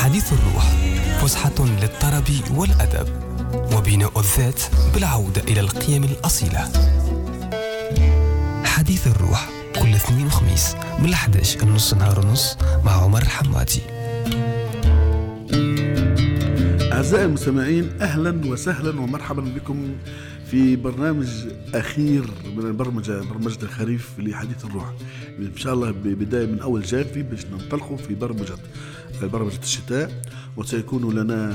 حديث الروح، فسحة للطرب والأدب وبناء الذات بالعودة إلى القيم الأصيلة. حديث الروح كل اثنين وخميس من 11 نص نهار ونص مع عمر حماتي. أعزائي المستمعين، أهلا وسهلا ومرحبا بكم في برنامج أخير من برمجة الخريف لحديث الروح. إن شاء الله بداية من أول جانفي باش ننطلقوا في برمجة الشتاء، وسيكون لنا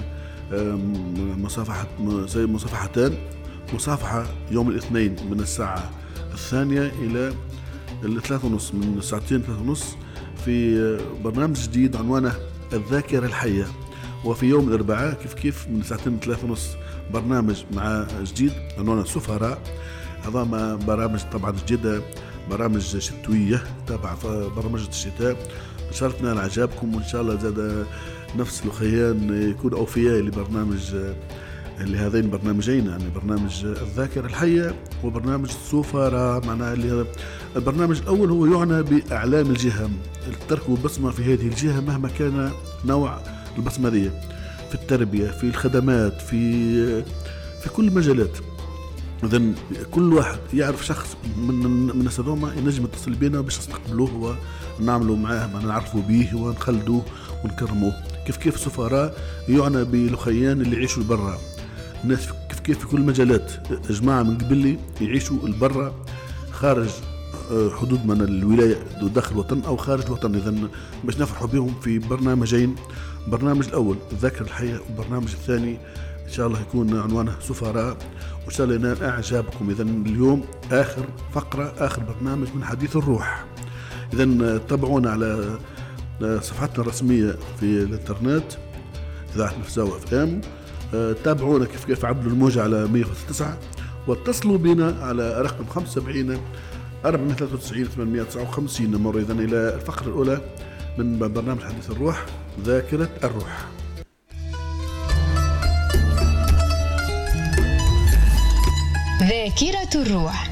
مصافحتان. مصافحة يوم الاثنين من الساعة 2 إلى 3:30، من ساعتين 3:30 في برنامج جديد عنوانه الذاكرة الحية. وفي يوم الأربعاء كيف من ساعتين 3:30 برنامج مع جديد عنوانه سفراء. هذا برامج طبعا جديدة، برامج شتوية تابع برمجة الشتاء. نشرتنا على عجابكم، وإن شاء الله زاد نفس الخيان يكون أوفياء لهذين البرنامجين، يعني برنامج الذاكرة الحية وبرنامج سفراء. معناها اللي البرنامج الأول هو يعنى بأعلام الجهة، تركوا بصمة في هذه الجهة مهما كان نوع البصمة دي، في التربية، في الخدمات، في كل المجالات. إذن كل واحد يعرف شخص من هذوما ينجم يتصل بينا باش نستقبلوه ونعملوا معاه، ما نعرفوا به ونخلدوه ونكرموه. كيف سفراء يعنى بالخيان اللي يعيشوا برا، الناس كيف في كل المجالات، جماعة من قبلي يعيشوا البرا خارج حدود من الولاية داخل الوطن أو خارج الوطن. إذن باش نفرحوا بهم في برنامجين، برنامج الأول الذاكرة الحية، والبرنامج الثاني إن شاء الله يكون عنوانه سفراء، وإن شاء الله ينال إعجابكم. إذن اليوم آخر فقرة، آخر برنامج من حديث الروح. إذن تابعونا على صفحتنا الرسمية في الإنترنت إذاعة نفساوة FM. تابعونا كيف عبلوا الموجة على 100.9، واتصلوا بنا على رقم 75 493 859 مرة. إذن إلى الفقرة الأولى من برنامج حديث الروح، ذاكرة الروح. ذاكرة الروح.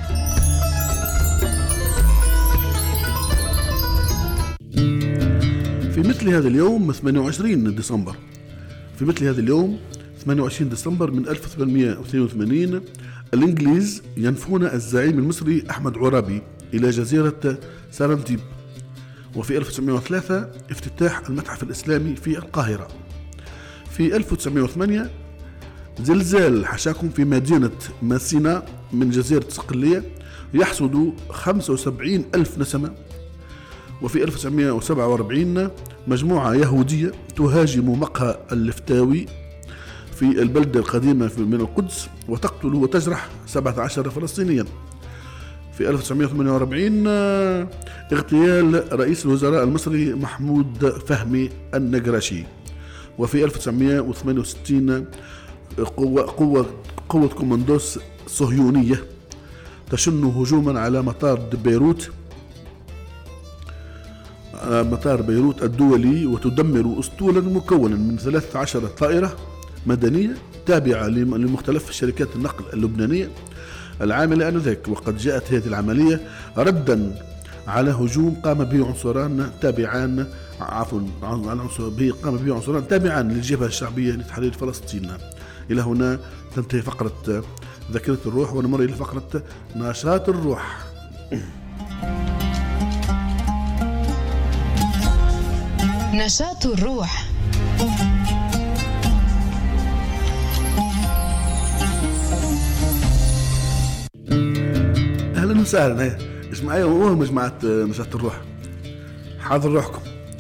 في مثل هذا اليوم 28 ديسمبر، في مثل هذا اليوم 28 ديسمبر من 1882 الإنجليز ينفون الزعيم المصري أحمد عرابي إلى جزيرة سارنتيب. وفي 1903 افتتاح المتحف الإسلامي في القاهرة. في 1908 زلزال حشاكم في مدينة ماسينا من جزيرة صقلية يحصد 75,000 نسمة. وفي 1947 مجموعة يهودية تهاجم مقهى اللفتاوي في البلدة القديمة من القدس وتقتل وتجرح 17 فلسطينيا. في 1948 اغتيال رئيس الوزراء المصري محمود فهمي النجراشي. وفي 1968 قوة كوماندوس صهيونية تشن هجوما على مطار بيروت الدولي، وتدمر أسطولا مكونا من 13 طائرة مدنية تابعة لمختلف شركات النقل اللبنانية العاملة آنذاك. وقد جاءت هذه العملية ردا على هجوم قام به عنصران تابعان للجبهة الشعبية لتحرير فلسطين. إلى هنا تنتهي فقرة ذاكرة الروح، ونمر إلى فقرة نشاط الروح. نشاط الروح. أهلا وسهلا، اسمعي وهم جماعة نشاط الروح. حاضر روحكم.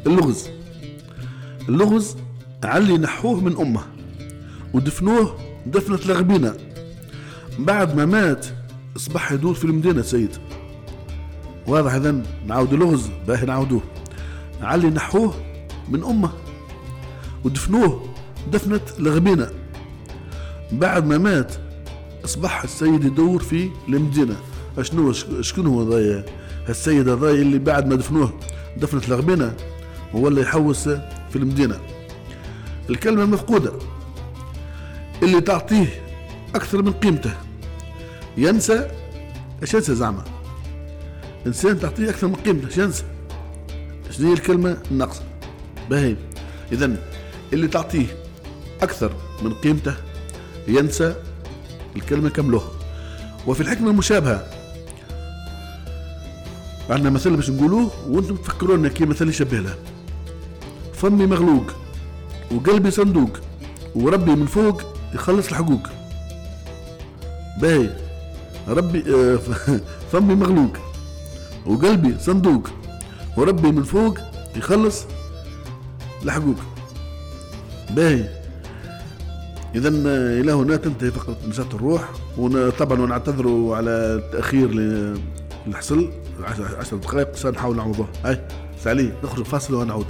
اللغز علي نحوه من أمه ودفنوه دفنة لغبينة، بعد ما مات أصبح يدور في المدينة سيد. واضح؟ إذن نعود اللغز، باهي نعودوه. علي نحوه من أمه ودفنوه دفنة لغبينة، بعد ما مات أصبح السيد يدور في المدينة. شكون هو ضايع السيد هذا اللي بعد ما دفنوه دفنة لغبينة ولا يحوس في المدينة؟ الكلمة المفقودة اللي تعطيه أكثر من قيمته ينسى. ايش ينسى زعما؟ إنسان تعطيه أكثر من قيمته ايش ينسى؟ شنو هي الكلمة الناقصة؟ باهي. إذن اللي تعطيه أكثر من قيمته ينسى الكلمة كامله. وفي الحكمة المشابهة عندنا مثل باش نقولوه وانتم تفكرون كي مثل يشبه له: فمي مغلوق وقلبي صندوق وربي من فوق يخلص الحقوق. باهي ربي فمي مغلوق وقلبي صندوق وربي من فوق يخلص الحقوق. باهي إذا إلى هنا تنتهي فقرة نشاط الروح. وطبعا ونعتذروا على التأخير اللي حصل 10 دقائق، سنحاول نعوضه. هاي سالي نخرج فاصل ونعود.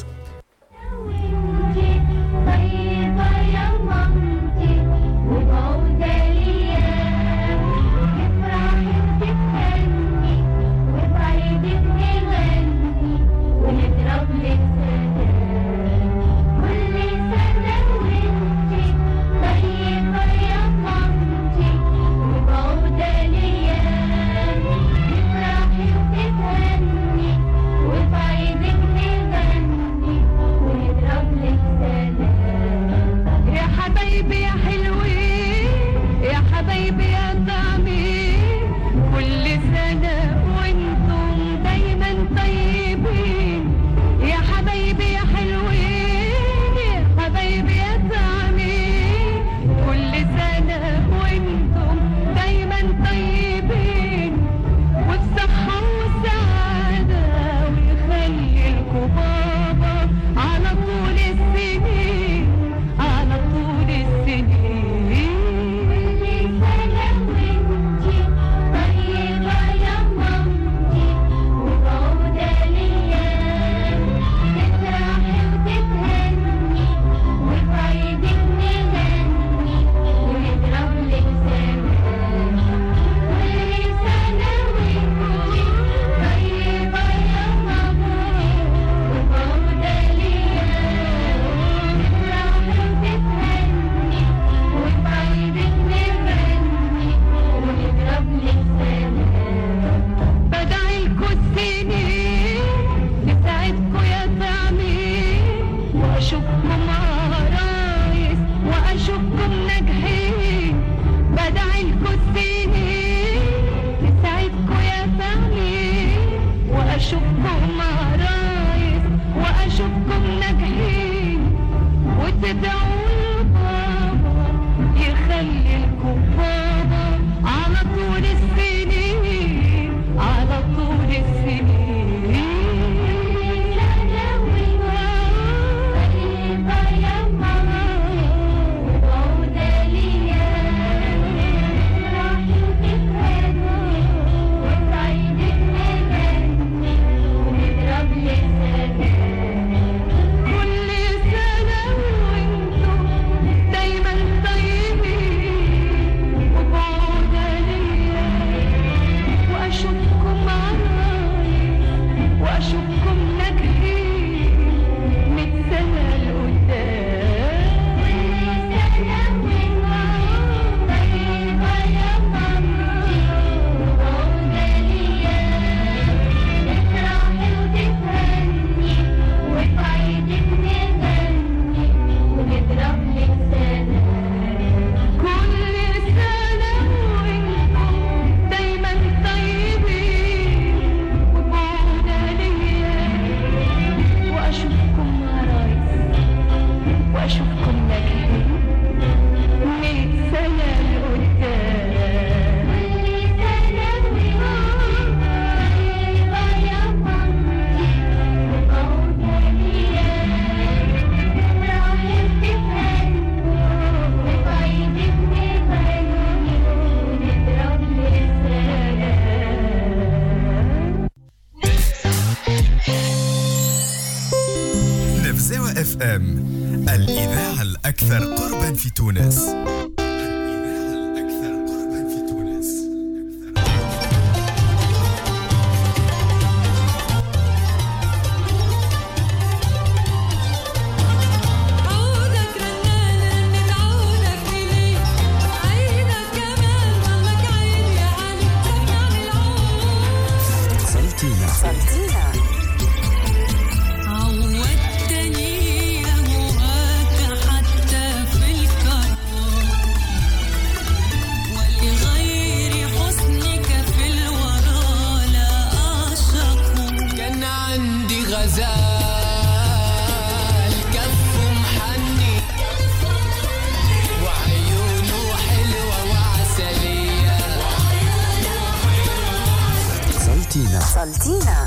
الإذاعة الأكثر قربا في تونس. عودتني يا مواكح وصلتينا.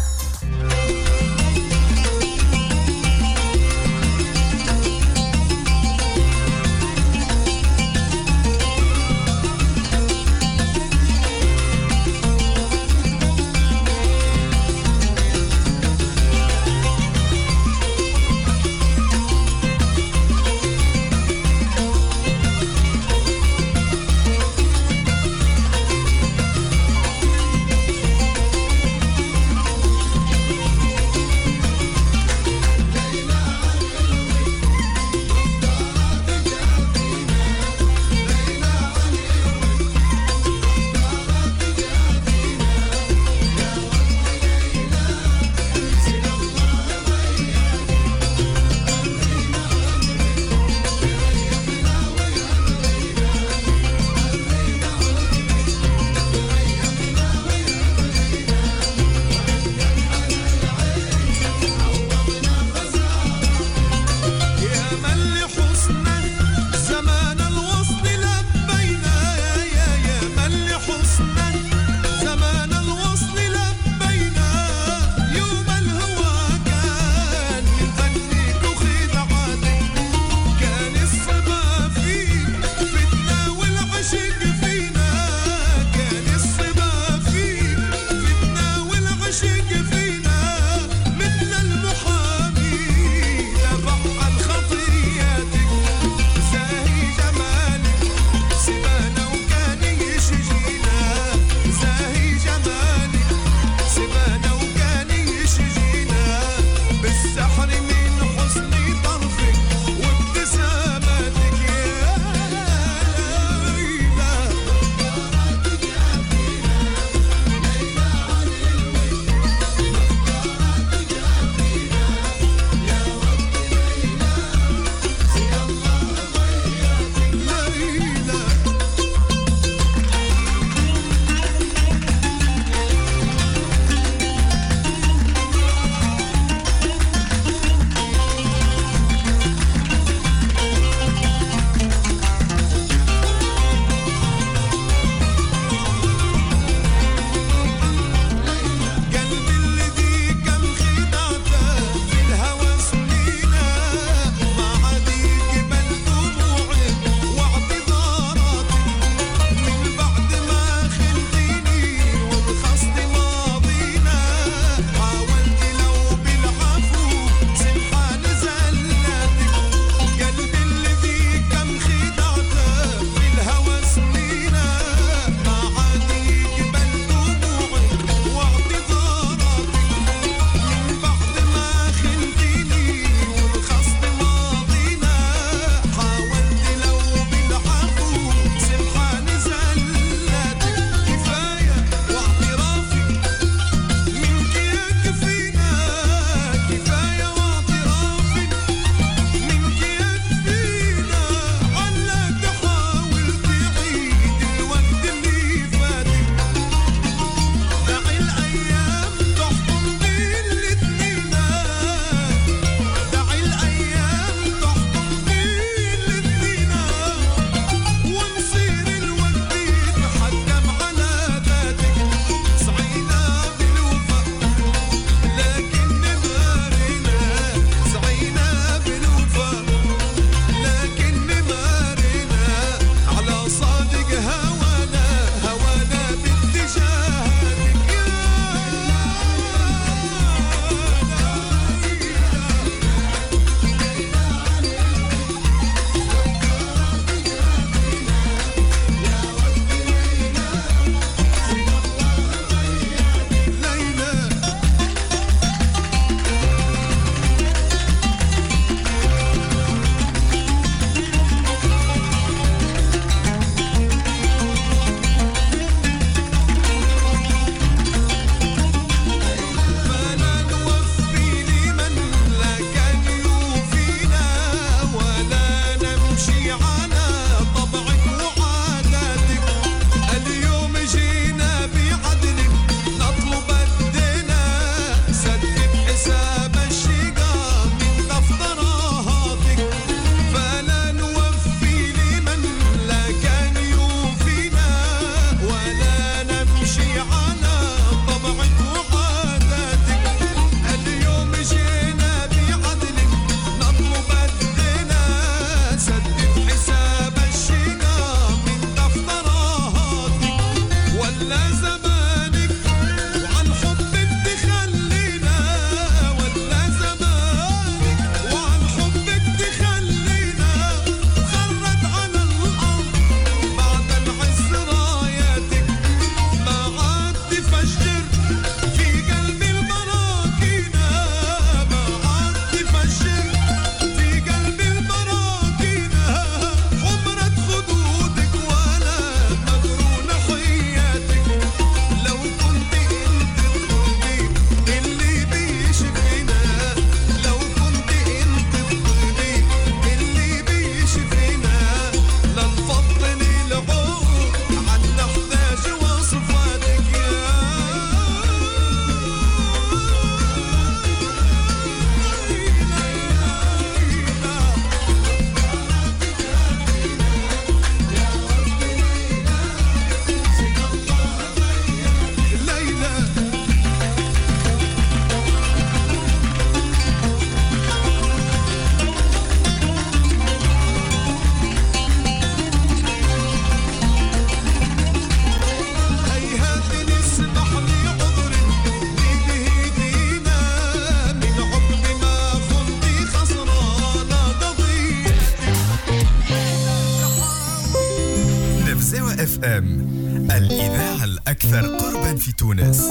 اف ام، الإذاعة الأكثر قربا في تونس.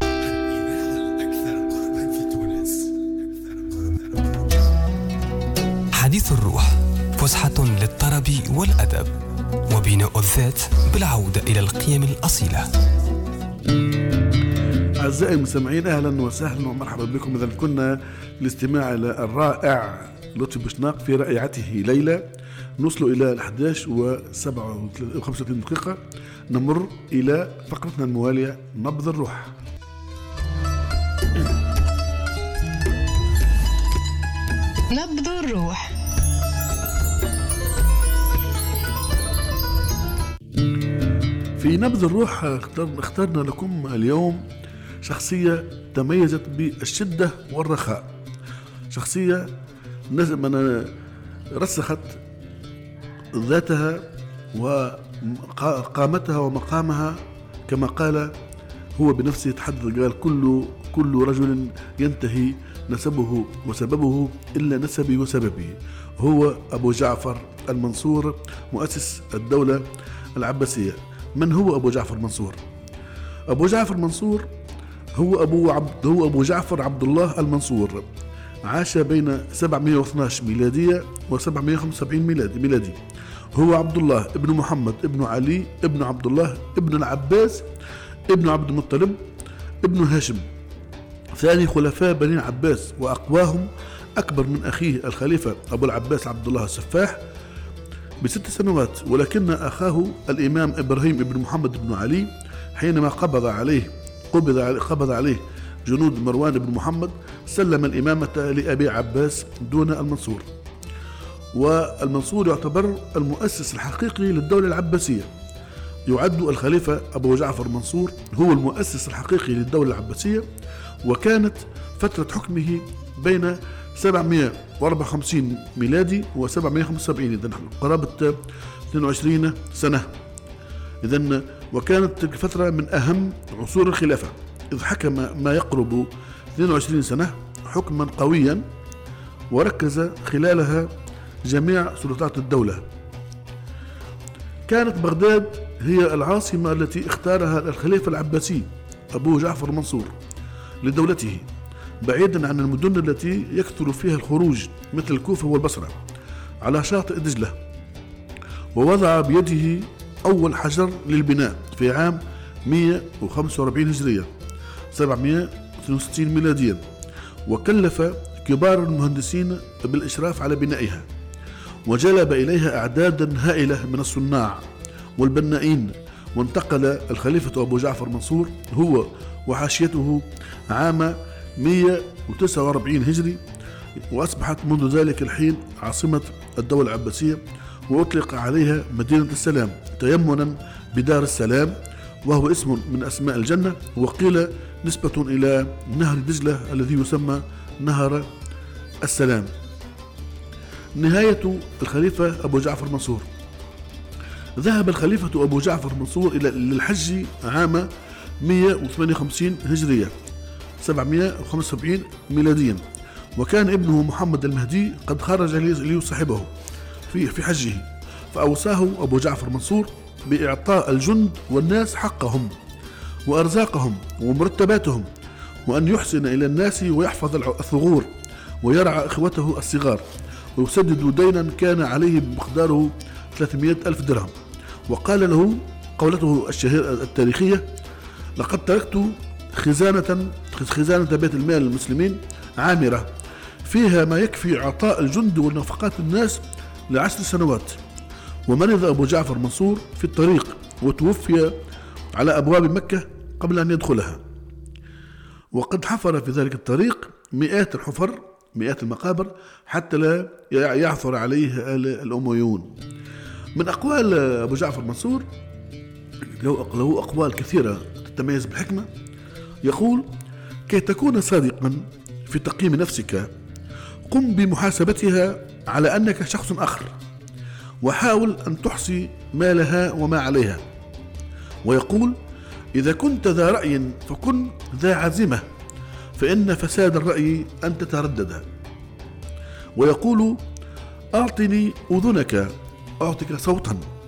حديث الروح، فسحة للطرب والأدب وبناء الذات بالعودة إلى القيم الأصيلة. أعزائي المستمعين، أهلا وسهلا ومرحبا بكم. إذا كنا الاستماع إلى الرائع لطفي بوشناق في رائعته ليلى. نوصل إلى 11:35 دقيقة، نمر إلى فقرتنا الموالية نبض الروح. نبض الروح. في نبض الروح اخترنا لكم اليوم شخصية تميزت بالشدة والرخاء، شخصية رسخت ذاتها وقامتها ومقامها، كما قال هو بنفسه تحدث قال: كل رجل ينتهي نسبه وسببه إلا نسبي وسببي. هو أبو جعفر المنصور، مؤسس الدولة العباسية. من هو أبو جعفر المنصور؟ أبو جعفر المنصور هو أبو جعفر عبد الله المنصور. عاش بين 712 ميلادية و775 ميلادي. هو عبد الله ابن محمد ابن علي ابن عبد الله ابن العباس ابن عبد المطلب ابن هاشم، ثاني خلفاء بني العباس وأقواهم، أكبر من أخيه الخليفة أبو العباس عبد الله السفاح ب6 سنوات. ولكن أخاه الإمام إبراهيم بن محمد بن علي حينما قبض عليه جنود مروان بن محمد سلم الإمامة لأبي عباس دون المنصور. والمنصور يعتبر المؤسس الحقيقي للدولة العباسية. يعد الخليفة أبو جعفر المنصور هو المؤسس الحقيقي للدولة العباسية، وكانت فترة حكمه بين 754 ميلادي و775، إذن قرابة 22 سنة. إذن وكانت تلك الفترة من أهم عصور الخلافة، إذ حكم ما يقرب 22 سنة حكما قويا، وركز خلالها جميع سلطات الدولة. كانت بغداد هي العاصمة التي اختارها الخليفة العباسي أبو جعفر المنصور لدولته، بعيدا عن المدن التي يكثر فيها الخروج مثل الكوفة والبصرة على شاطئ دجلة. ووضع بيده أول حجر للبناء في عام 145 هجرية 762 ميلاديا، وكلف كبار المهندسين بالإشراف على بنائها، وجلب إليها أعدادا هائلة من الصناع والبنائين. وانتقل الخليفة أبو جعفر منصور هو وحاشيته عام 149 هجري، وأصبحت منذ ذلك الحين عاصمة الدولة العباسية، وأطلق عليها مدينة السلام تيمنا بدار السلام، وهو اسم من أسماء الجنة، وقيل نسبة إلى نهر دجلة الذي يسمى نهر السلام. نهاية الخليفة أبو جعفر منصور. ذهب الخليفة أبو جعفر منصور إلى الحج عام 158 هجرية 775 ميلاديا، وكان ابنه محمد المهدي قد خرج ليصاحبه في حجه، فأوصاه أبو جعفر منصور بإعطاء الجند والناس حقهم وأرزاقهم ومرتباتهم، وأن يحسن إلى الناس ويحفظ الثغور ويرعى إخوته الصغار، ويسدد دينا كان عليه بمقداره 300,000 درهم. وقال له قولته الشهيرة التاريخية: لقد تركت خزانة بيت المال للمسلمين عامرة فيها ما يكفي إعطاء الجند ونفقات الناس ل10 سنوات. ومرض أبو جعفر منصور في الطريق، وتوفي على أبواب مكة قبل أن يدخلها، وقد حفر في ذلك الطريق مئات المقابر حتى لا يعثر عليه الأمويون. من أقوال أبو جعفر منصور له أقوال كثيرة تتميز بالحكمة. يقول: كي تكون صادقا في تقييم نفسك، قم بمحاسبتها على أنك شخص آخر، وحاول أن تحصي ما لها وما عليها. ويقول: إذا كنت ذا رأي فكن ذا عزيمة، فإن فساد الرأي أن تتردد. ويقول: أعطني أذنك أعطيك صوتا،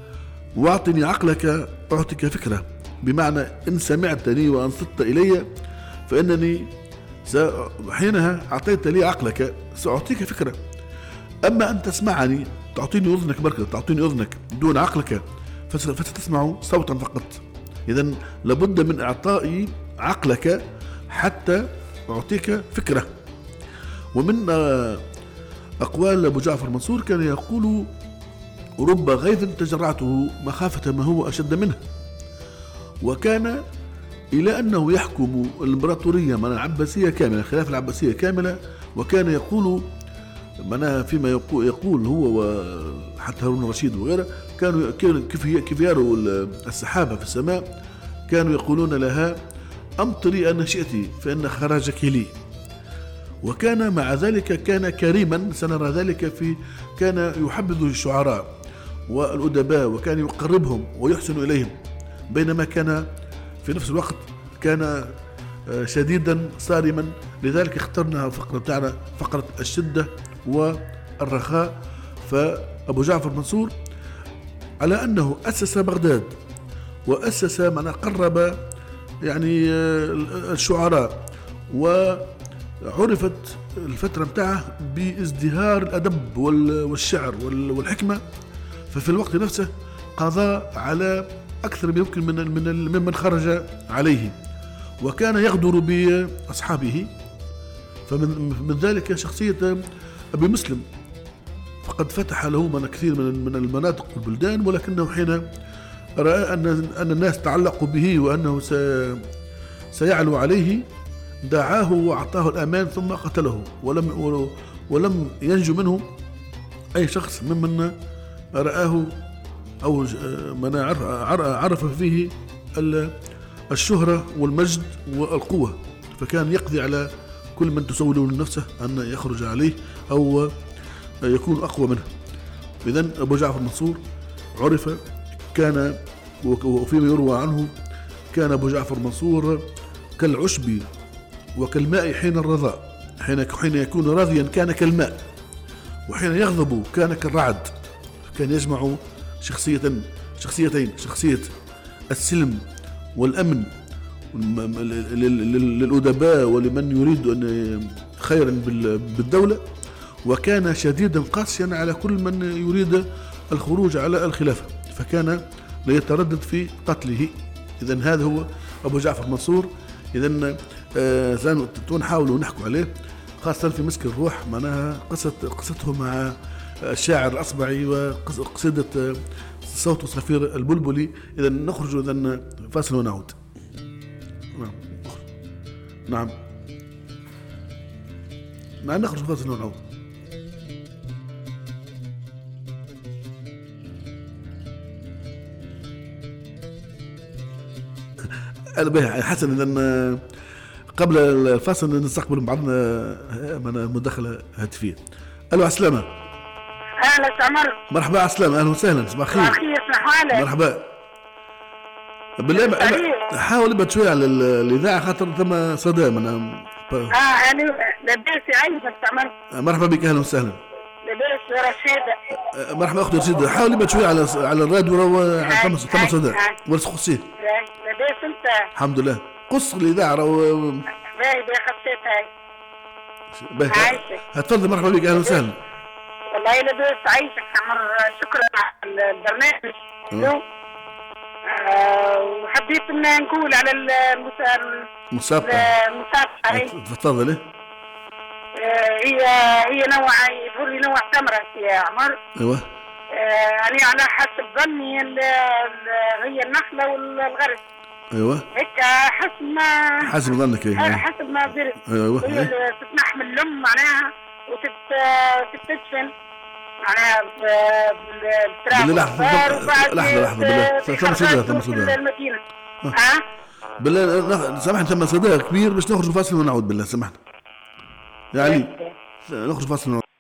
واعطني عقلك أعطيك فكرة، بمعنى إن سمعتني وأنصت إلي فإنني حينها أعطيت لي عقلك سأعطيك فكرة. أما أن تسمعني تعطيني أذنك بركة، تعطيني أذنك دون عقلك فستسمع صوتا فقط. إذن لابد من إعطائي عقلك حتى أعطيك فكرة. ومن أقوال أبو جعفر منصور كان يقول رب غيث تجرعته مخافة ما هو أشد منه. وكان إلى أنه يحكم الإمبراطورية من العباسية كاملة، الخلافة العباسية كاملة. وكان يقول فيما يقول هو وحتى هارون الرشيد وغيره، كانوا كيف يروا السحابة في السماء كانوا يقولون لها أمطري أن شئتي فإن خراجك لي. وكان مع ذلك كان كريما، سنرى ذلك كان يحبذ الشعراء والأدباء وكان يقربهم ويحسن إليهم، بينما كان في نفس الوقت كان شديدا صارما. لذلك اخترنا الفقرة بتاعنا فقرة الشدة والرخاء. فأبو جعفر منصور على أنه أسس بغداد وأسس من قرب يعني الشعراء، وعرفت الفترة بتاعه بازدهار الأدب والشعر والحكمة. ففي الوقت نفسه قضى على أكثر يمكن ممن خرج عليه، وكان يغدر بأصحابه. فمن ذلك شخصية أبي مسلم، فقد فتح له كثير من المناطق والبلدان، ولكنه حين رأى أن الناس تعلقوا به وأنه سيعلو عليه دعاه وأعطاه الأمان ثم قتله، ولم ينجو منه أي شخص ممن رآه أو من عرف فيه الشهرة والمجد والقوة، فكان يقضي على كل من تسول نفسه أن يخرج عليه أو يكون أقوى منه. إذن أبو جعفر منصور عرف، كان وفيما يروى عنه كان أبو جعفر منصور كالعشب وكالماء حين الرضاء، حين يكون راضيا كان كالماء، وحين يغضب كان كالرعد. كان يجمع شخصيتين، شخصية السلم والأمن للأدباء ولمن يريد أن خيرا بالدولة، وكان شديدا قاسيا على كل من يريد الخروج على الخلافة، فكان لا يتردد في قتله. إذن هذا هو أبو جعفر منصور. إذن نحاول نحكي عليه خاصة في مسك الروح، معناها قصته مع الشاعر الأصبعي وقصيدة صوت صفير البلبلي. إذن نخرج إذن فاصل ونعود. نعم نخرج فاصل ونعود. حسن، إذن قبل الفاصل نستقبل بعضنا مداخلة هاتفية. ألو عسلامة. أهلا سمر. مرحبا عسلامة، أهلا وسهلا، صباح الخير. صباح الخير، صباح حالك. مرحبا. بالله حاول ابعد شوية على الإذاعة خاطر ثم صدى من يعني لبيس عايزة سمر. مرحبا بك، أهلا وسهلا. لبيس رشيدة. مرحبا أختي رشيدة، حاول ابعد شوية على الراديو ثم صدى ورسخ خصيه. لبيس أنت. الحمد لله، قص الإذاعة باهي خصيتها. باهي هتفضل. مرحبا بك، أهلا وسهلا. والله لبيس عايشك سمر، شكرا على البرنامج. وحبيت ان نقول على المسابقة. تفضلي. هي نوع يقول لي نوع تمرة يا عمر. ايوه. يعني على حسب ظني هي النخلة والغرس. ايوه. هيك حسب ظنك. حسب ما درت. ايوه. هي تتنح من اللم معناها وتتدفن معناها بالتراب. لحظة بالله، ثم صدى المدينة. بالله سامحني، ثم صدى كبير باش نخرج فاصل ونعود. بالله سامحني يا علي، نخرج فاصل ونعود.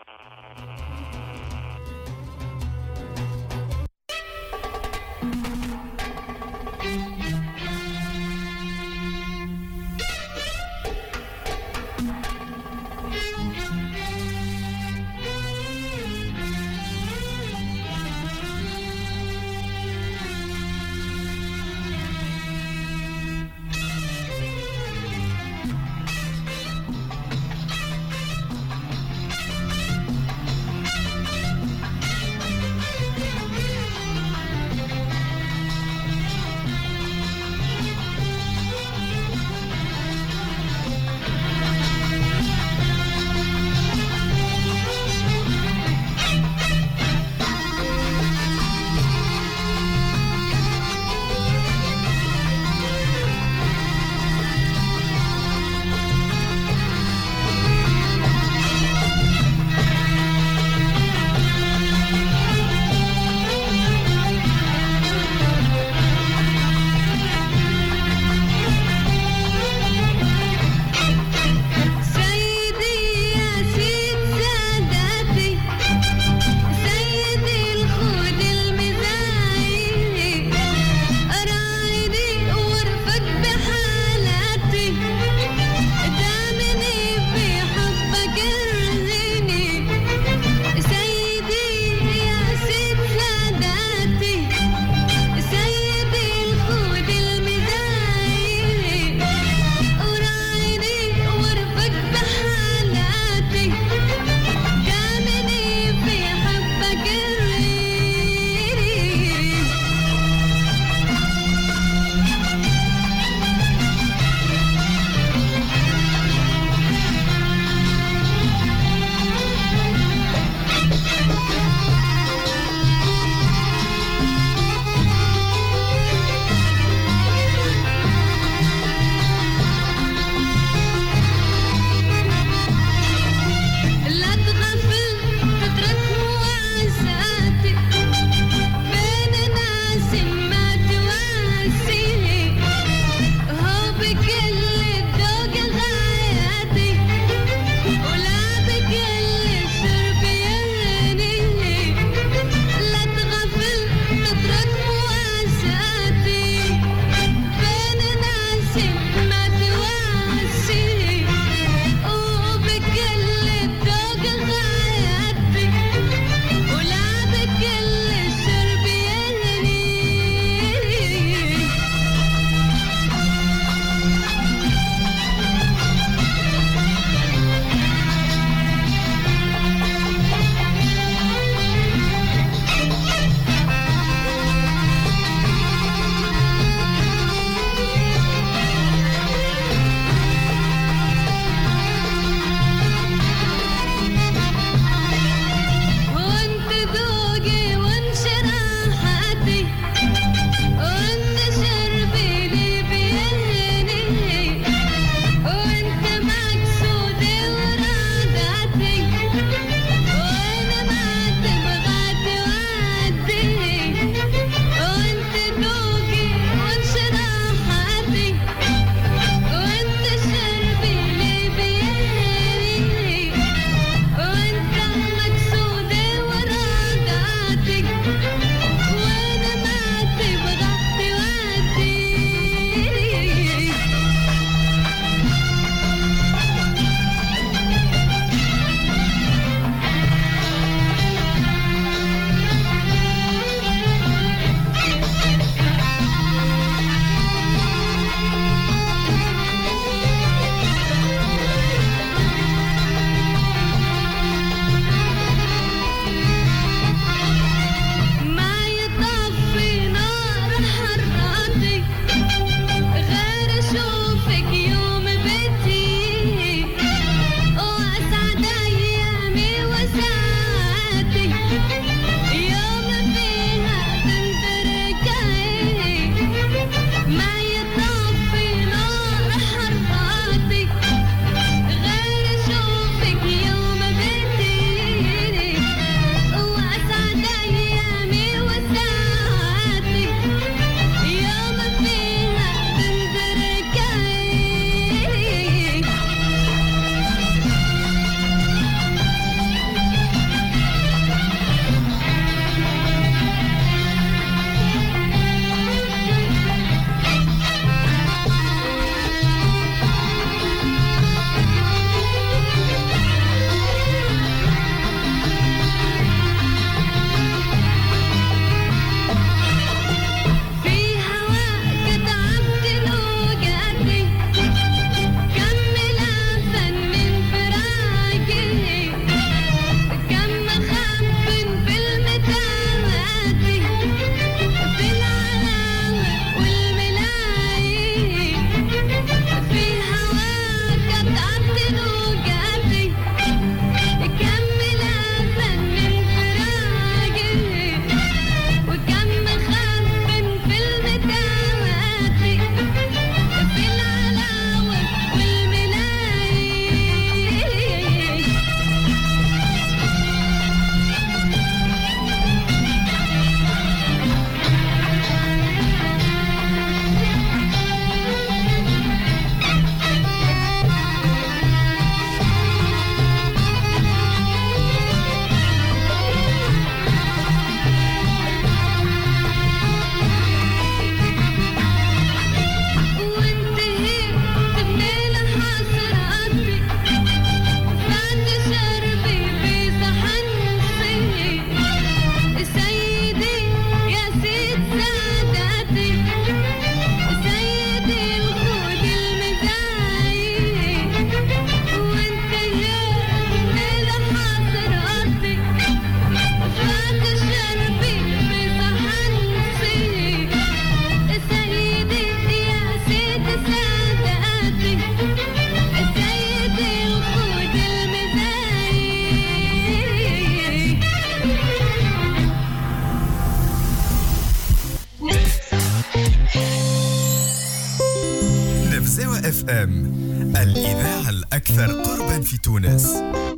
FM الإذاعة الأكثر قربا في تونس.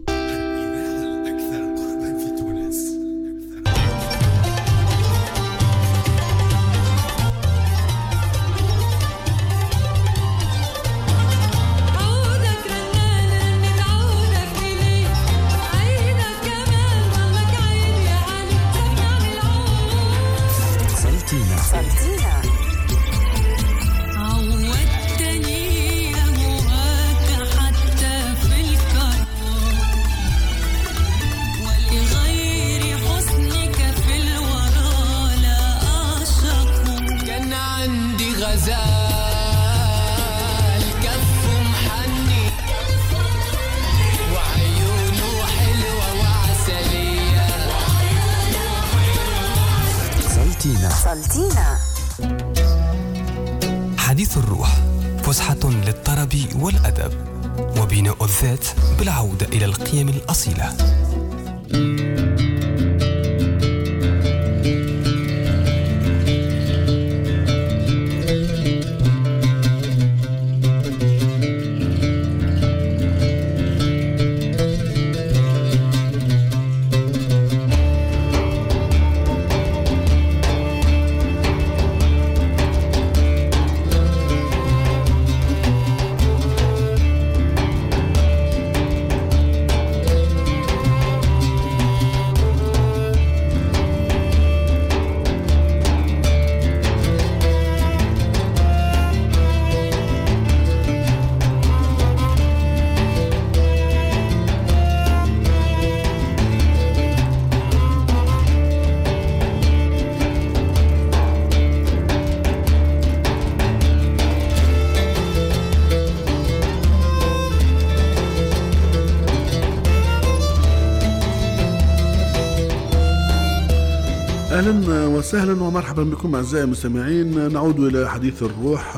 سلطينا. حديث الروح، فسحة للطرب والأدب وبناء الذات بالعودة إلى القيم الأصيلة. أهلا وسهلا ومرحبا بكم أعزائي المستمعين. نعود إلى حديث الروح،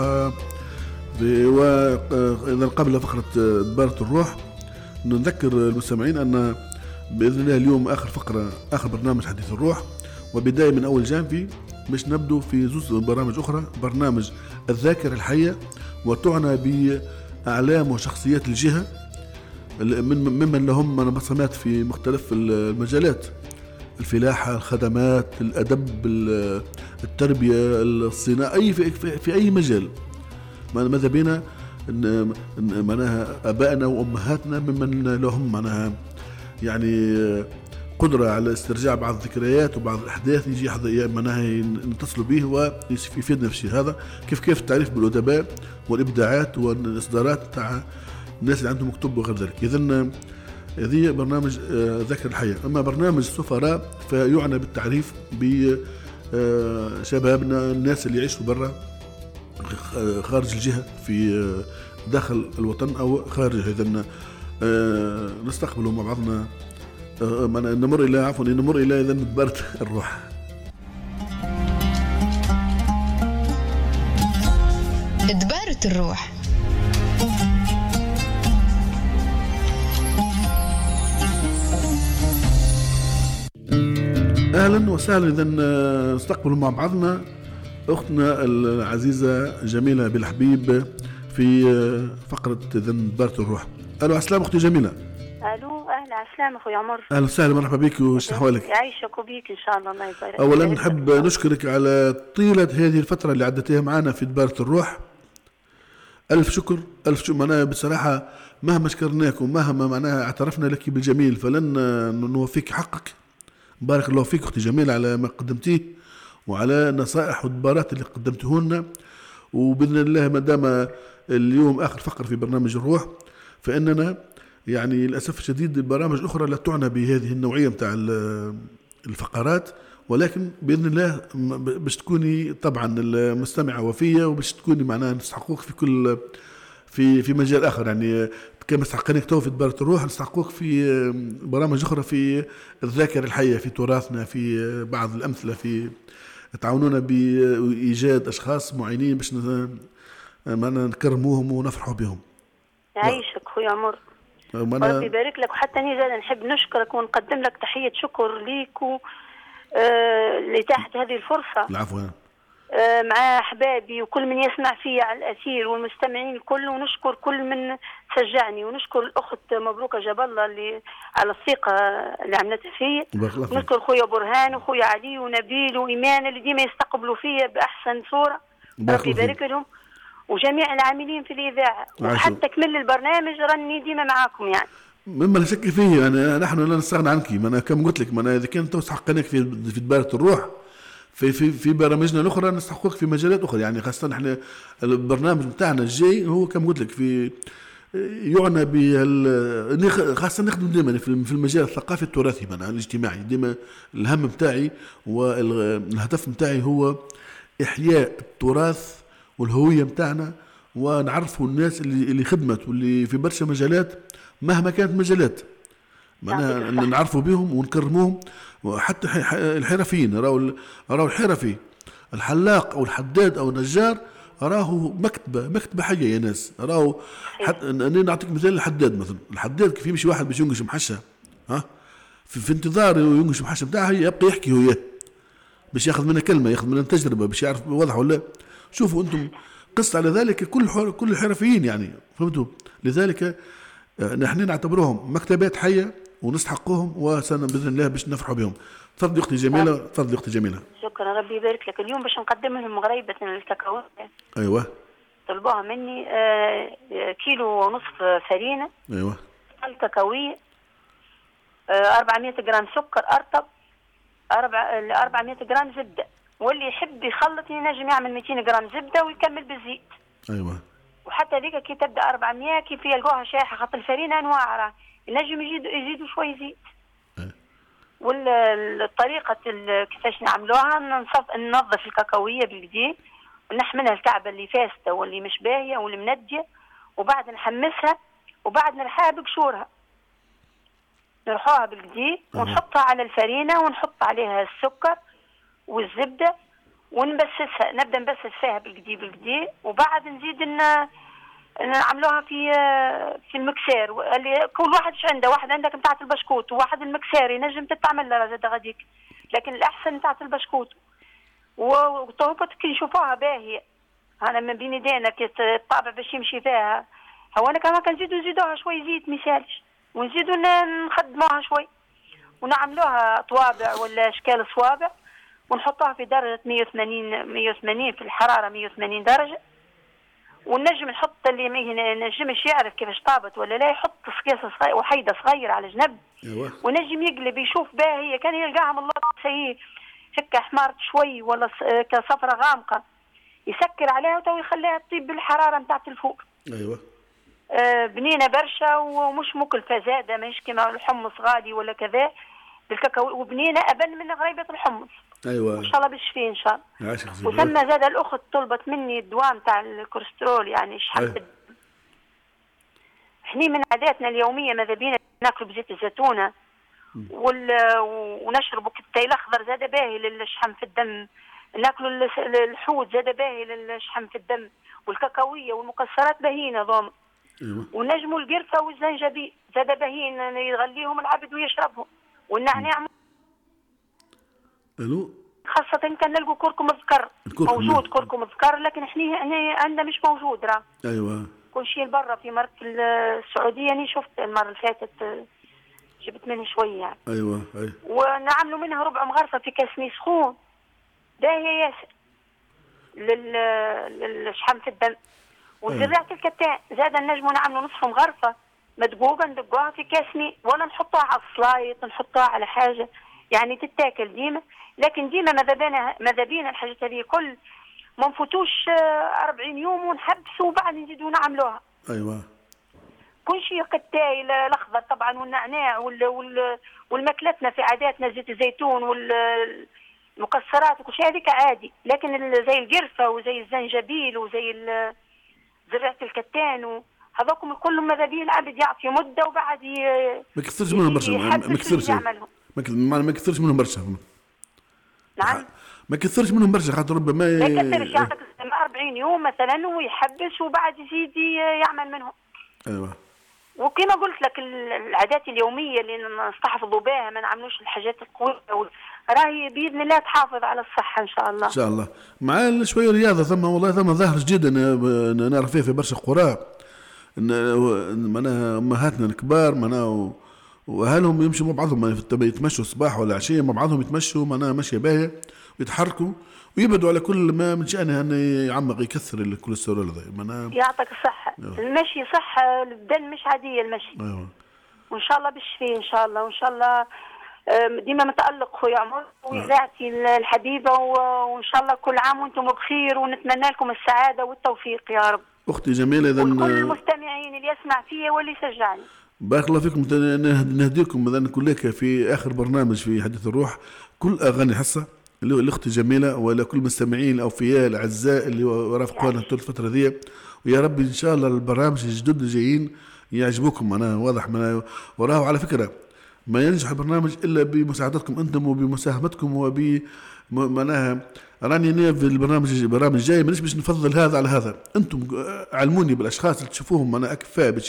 وإذا قبل فقرة دبارة الروح نذكر المستمعين أن بإذن الله اليوم آخر برنامج حديث الروح، وبداية من أول جانفي باش نبدو في زوز برامج أخرى. برنامج الذاكرة الحية، وتعنى بأعلام وشخصيات الجهة ممن لهم بصمات في مختلف المجالات: الفلاحة، الخدمات، الأدب، التربية، الصناعة، في أي مجال. ماذا بينا معناها أبائنا وأمهاتنا ممن لهم معناها يعني قدرة على استرجاع بعض الذكريات وبعض الأحداث، يجي معناها نتصلوا به ويفيدنا في شيء. هذا كيف التعريف بالأدباء والإبداعات والإصدارات تاع الناس اللي عندهم كتب وغير ذلك. إذن هذه برنامج ذاكرة الحياة. أما برنامج السفراء فيعنى بالتعريف بشبابنا، الناس اللي يعيشوا برا خارج الجهة، في داخل الوطن أو خارجه. إذن نستقبلوا مع بعضنا نمر إلى إذن دبارة الروح. دبارة الروح. أهلا وسهلا. إذن نستقبل مع بعضنا أختنا العزيزة جميلة بالحبيب في فقرة إذن دبارة الروح. ألو، عسلام أختي جميلة. ألو، أهلا عسلام أخوي عمر. أهلا وسهلا، مرحبا بك وش أحوالك؟ يعيشك وبيك إن شاء الله. الله يبارك. أولا نحب نشكرك على طيلة هذه الفترة اللي عدتها معنا في دبارة الروح. ألف شكر معناها بصراحة، مهما شكرناك ومهما معناها اعترفنا لك بالجميل فلن نوفيك حقك. بارك الله فيك أختي جميلة على ما قدمتيه وعلى النصائح والدبارات اللي قدمته لنا. وبإذن الله ما دام اليوم آخر فقرة في برنامج الروح، فإننا يعني للأسف الشديد البرامج الأخرى لا تعنى بهذه النوعية متاع الفقرات، ولكن بإذن الله باش تكوني طبعا المستمعة وفية، وباش تكوني معناها نستحقوك في كل في مجال آخر. يعني كما استحقناك تو في دبارة الروح نستحقوك في برامج أخرى في الذاكرة الحية، في تراثنا، في بعض الأمثلة، في تعاونونا بإيجاد أشخاص معينين باش نكرموهم ونفرحوا بهم. يعيشك خويا عمر، ربي يبارك لك. وحتى أنا زاد نحب نشكرك ونقدم لك تحية شكر ليك لتحت هذه الفرصة. العفو. مع أحبابي وكل من يسمع فيا على الأثير والمستمعين الكل، ونشكر كل من شجعني، ونشكر الأخت مبروكة جاب الله اللي على الثقة اللي عملتها فيا، ونشكر خويا برهان وخويا علي ونبيل وإيمان اللي ديما يستقبلوا فيا بأحسن صورة، ربي يبارك لهم، وجميع العاملين في الإذاعة، وحتى كمل البرنامج راني ديما معاكم يعني. مما لا شك فيه، نحن لا نستغنى عنك. ما أنا كم قلت لك، ما أنا إذا كنت تستحقنك في دبارة الروح في برامجنا الاخرى نستحقك في مجالات اخرى، يعني خاصه احنا البرنامج بتاعنا الجاي هو كما قلت لك في يعنى خاصه نخدم دائما في المجال الثقافي التراثي معنا الاجتماعي. دائما الهم بتاعي والهدف بتاعي هو احياء التراث والهويه بتاعنا، ونعرفوا الناس اللي خدمت واللي في برشا مجالات مهما كانت مجالات معناها نعرفوا بهم ونكرموهم. وحتى الحرفيين راهو الحرفي الحلاق او الحداد او النجار راهو مكتبه حيه يا ناس. راهو حتى انا نعطيك مثال الحداد مثلا. الحداد كيف يمشي واحد باش ينقش محشه في انتظار ينقش محشه بتاعه يبقى يحكي هو باش ياخذ منها كلمه، ياخذ منها تجربه باش يعرف واضح ولا. شوفوا انتم قص على ذلك كل الحرفيين يعني فهمتوا. لذلك نحن نعتبرهم مكتبات حيه ونستحقهم، وسنة بإذن الله باش نفرحوا بهم. تفضلي أختي جميلة. تفضلي أختي جميلة. شكرا ربي يبارك لك. اليوم باش نقدم لهم غريبة الكاكاو. أيوة. طلبوها مني 1.5 كيلو فرينة. أيوة. الكاكاوية 400 جرام سكر أرطب 400 جرام زبدة، واللي يحب يخلط ينجم يعمل 200 جرام زبدة ويكمل بالزيت. أيوة. وحتى ذيك كي تبدأ 400 كيف يلقوها شايحة، خاطر الفرينة أنواع ينجم يزيدوا شوي زيت. والطريقة كيفاش نعملوها ننظف الكاكاوية بالقدي ونحملها الكعبة اللي فاسدة واللي مش باهية واللي مندية، وبعد نحمسها وبعد نرحاها بقشورها، نرحوها بالقدي ونحطها على الفرينة ونحط عليها السكر والزبدة ونبسسها. نبدأ نبسس فيها بالقدي وبعد نزيد نعملوها في المكسير اللي كل واحد عنده. واحد عندك نتاعت البشكوت وواحد المكسير ينجم تتعمل لها زاد غاديك، لكن الاحسن نتاعت البشكوت. وطوبت كي نشوفوها باهيه انا من بين يدينا كي الطابع باش يمشي فيها. هو انا كمان نزيدوها شوي زيت ميسالش ونزيدوا نخدموها شوي ونعملوها طوابع ولا اشكال صوابع ونحطوها في درجه 180 في الحراره 180 درجه. ونجم نحط اللي ما نجمش يعرف كيفاش طابت ولا لا يحط صقيصه صغيره وحيده صغيره على جنب. ونجم يقلب يشوف باهي كان يلقاها من اللطف شيء هكا حمارت شوي ولا كصفرة غامقه يسكر عليها وتو يخليها تطيب بالحراره نتاعت الفوق. ايوه. بنينه برشا ومش مكلفه زاده، مش كما الحمص غالي ولا كذا بالكاكاو، وبنينه ابن من غريبه الحمص. ايوه ان شاء الله بالشفيه ان شاء الله. وثم زاد الاخت طلبت مني الدواء نتاع الكوليسترول يعني شحال احنا من عاداتنا اليوميه ماذا بينا ناكلوا بزيت الزيتونه ونشربوا كالتاي الاخضر زاد باهي للشحم في الدم، ناكلوا الحوت زاد باهي للشحم في الدم، والكاكاويه والمكسرات باهيين ضم. ونجموا القرفه والزنجبيل زاد باهيين يغليهم العبد ويشربهم، والنعناع خاصة كان نلقوا كركم الذكر موجود كركم الذكر، لكن احنا عندنا مش موجود راه. ايوه. كل شيء برا في مرة السعودية أنا شفت المرة اللي فاتت جبت منه شوية يعني. ايوه ونعملوا منها ربع مغرفة في كاس مي سخون باهية ياسر للشحم في الدم. وزرعت الكتان زاد النجم نعملوا نصف مغرفة مدقوقة ندقوها في كاس مي ولا نحطوها على السلايط نحطوها على حاجة يعني تتاكل ديما، لكن ديما ماذا بينا الحاجات هذه كل ما نفوتوش 40 يوم ونحبسوا وبعد نزيدوا نعملوها. ايوه. كل شيء قتاي الاخضر طبعا والنعناع والماكلتنا في عاداتنا زيت الزيتون والمكسرات وكل شيء هذيك عادي، لكن زي القرفه وزي الزنجبيل وزي زرعه الكتان هذوكم كلهم ماذا بيه العبد يعطي مده وبعد ما كثرش منهم برشا. ما كثرش منهم برشا. نعم. ما كثرش منهم برشا خاطر ربما ما كثرش يعطيك 40 يوم مثلا ويحبس وبعد يزيد يعمل منهم. ايوه. وكما قلت لك العادات اليوميه اللي نستحفظوا بها، ما نعملوش الحاجات القويه، راهي باذن الله تحافظ على الصحه ان شاء الله. ان شاء الله. مع شويه رياضه ثم والله ثم ظاهر جدا نعرف فيه في برشا قرى معناها امهاتنا الكبار معناها واهلهم يمشوا مع بعضهم يتمشوا الصباح ولا عشيه مع بعضهم يتمشوا معناها مشيه باهيه ويتحركوا ويبعدوا على كل ما من شأنه أن يعمق يكثر الكوليسترول هذا معناها. يعطيك الصحة. المشي صح، البدن مش عادية المشي. أيوة. وإن شاء الله بالشفاء إن شاء الله، وإن شاء الله ديما متألق خويا عمر وإذاعتي الحبيبة، وإن شاء الله كل عام وأنتم بخير، ونتمنى لكم السعادة والتوفيق يا رب. أختي جميلة إذا وكل المستمعين اللي يسمع فيا واللي يشجعني. بارك الله فيكم. نهديكم إذا كلك في آخر برنامج في حديث الروح كل أغاني حصة الأخت جميلة ولا كل المستمعين الأوفياء الأعزاء اللي رافقونا طول الفترة ذي، ويا رب إن شاء الله البرامج الجدد الجايين يعجبوكم. أنا واضح وراه على فكرة ما ينجح البرنامج إلا بمساعدتكم أنتم وبمساهمتكم معناها راني أنا في البرامج الجاي مانيش باش نفضل هذا على هذا، أنتم علموني بالأشخاص اللي تشوفوهم معناها أكفاء باش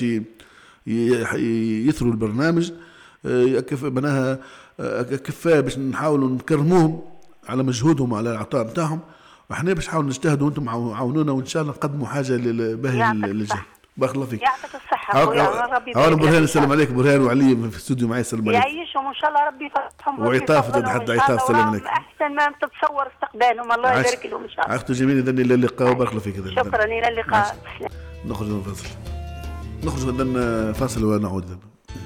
يثروا البرنامج، معناها أكفاء باش نحاولوا نكرموهم على مجهودهم وعلى العطاء بتاعهم، وإحنا باش نحاول نجتهد وأنتم عاونونا وإن شاء الله نقدموا حاجة للباهي اللي جاي. بارك الله فيك. يعطيك الصحة خويا ربي. عاون برهان السلام عليك. برهان وعلي في الاستوديو معي السلام عليكم. يعيشهم وإن شاء الله ربي يفرحهم. وعطاف حتى عطاف السلام عليكم. أحسن ما تتصور استقبالهم، الله يبارك لهم إن شاء الله. أختي جميل إذن إلى اللقاء وبارك الله فيك. شكرا إلى اللقاء. نخرج من الفاصل. إذن فاصل ونعود.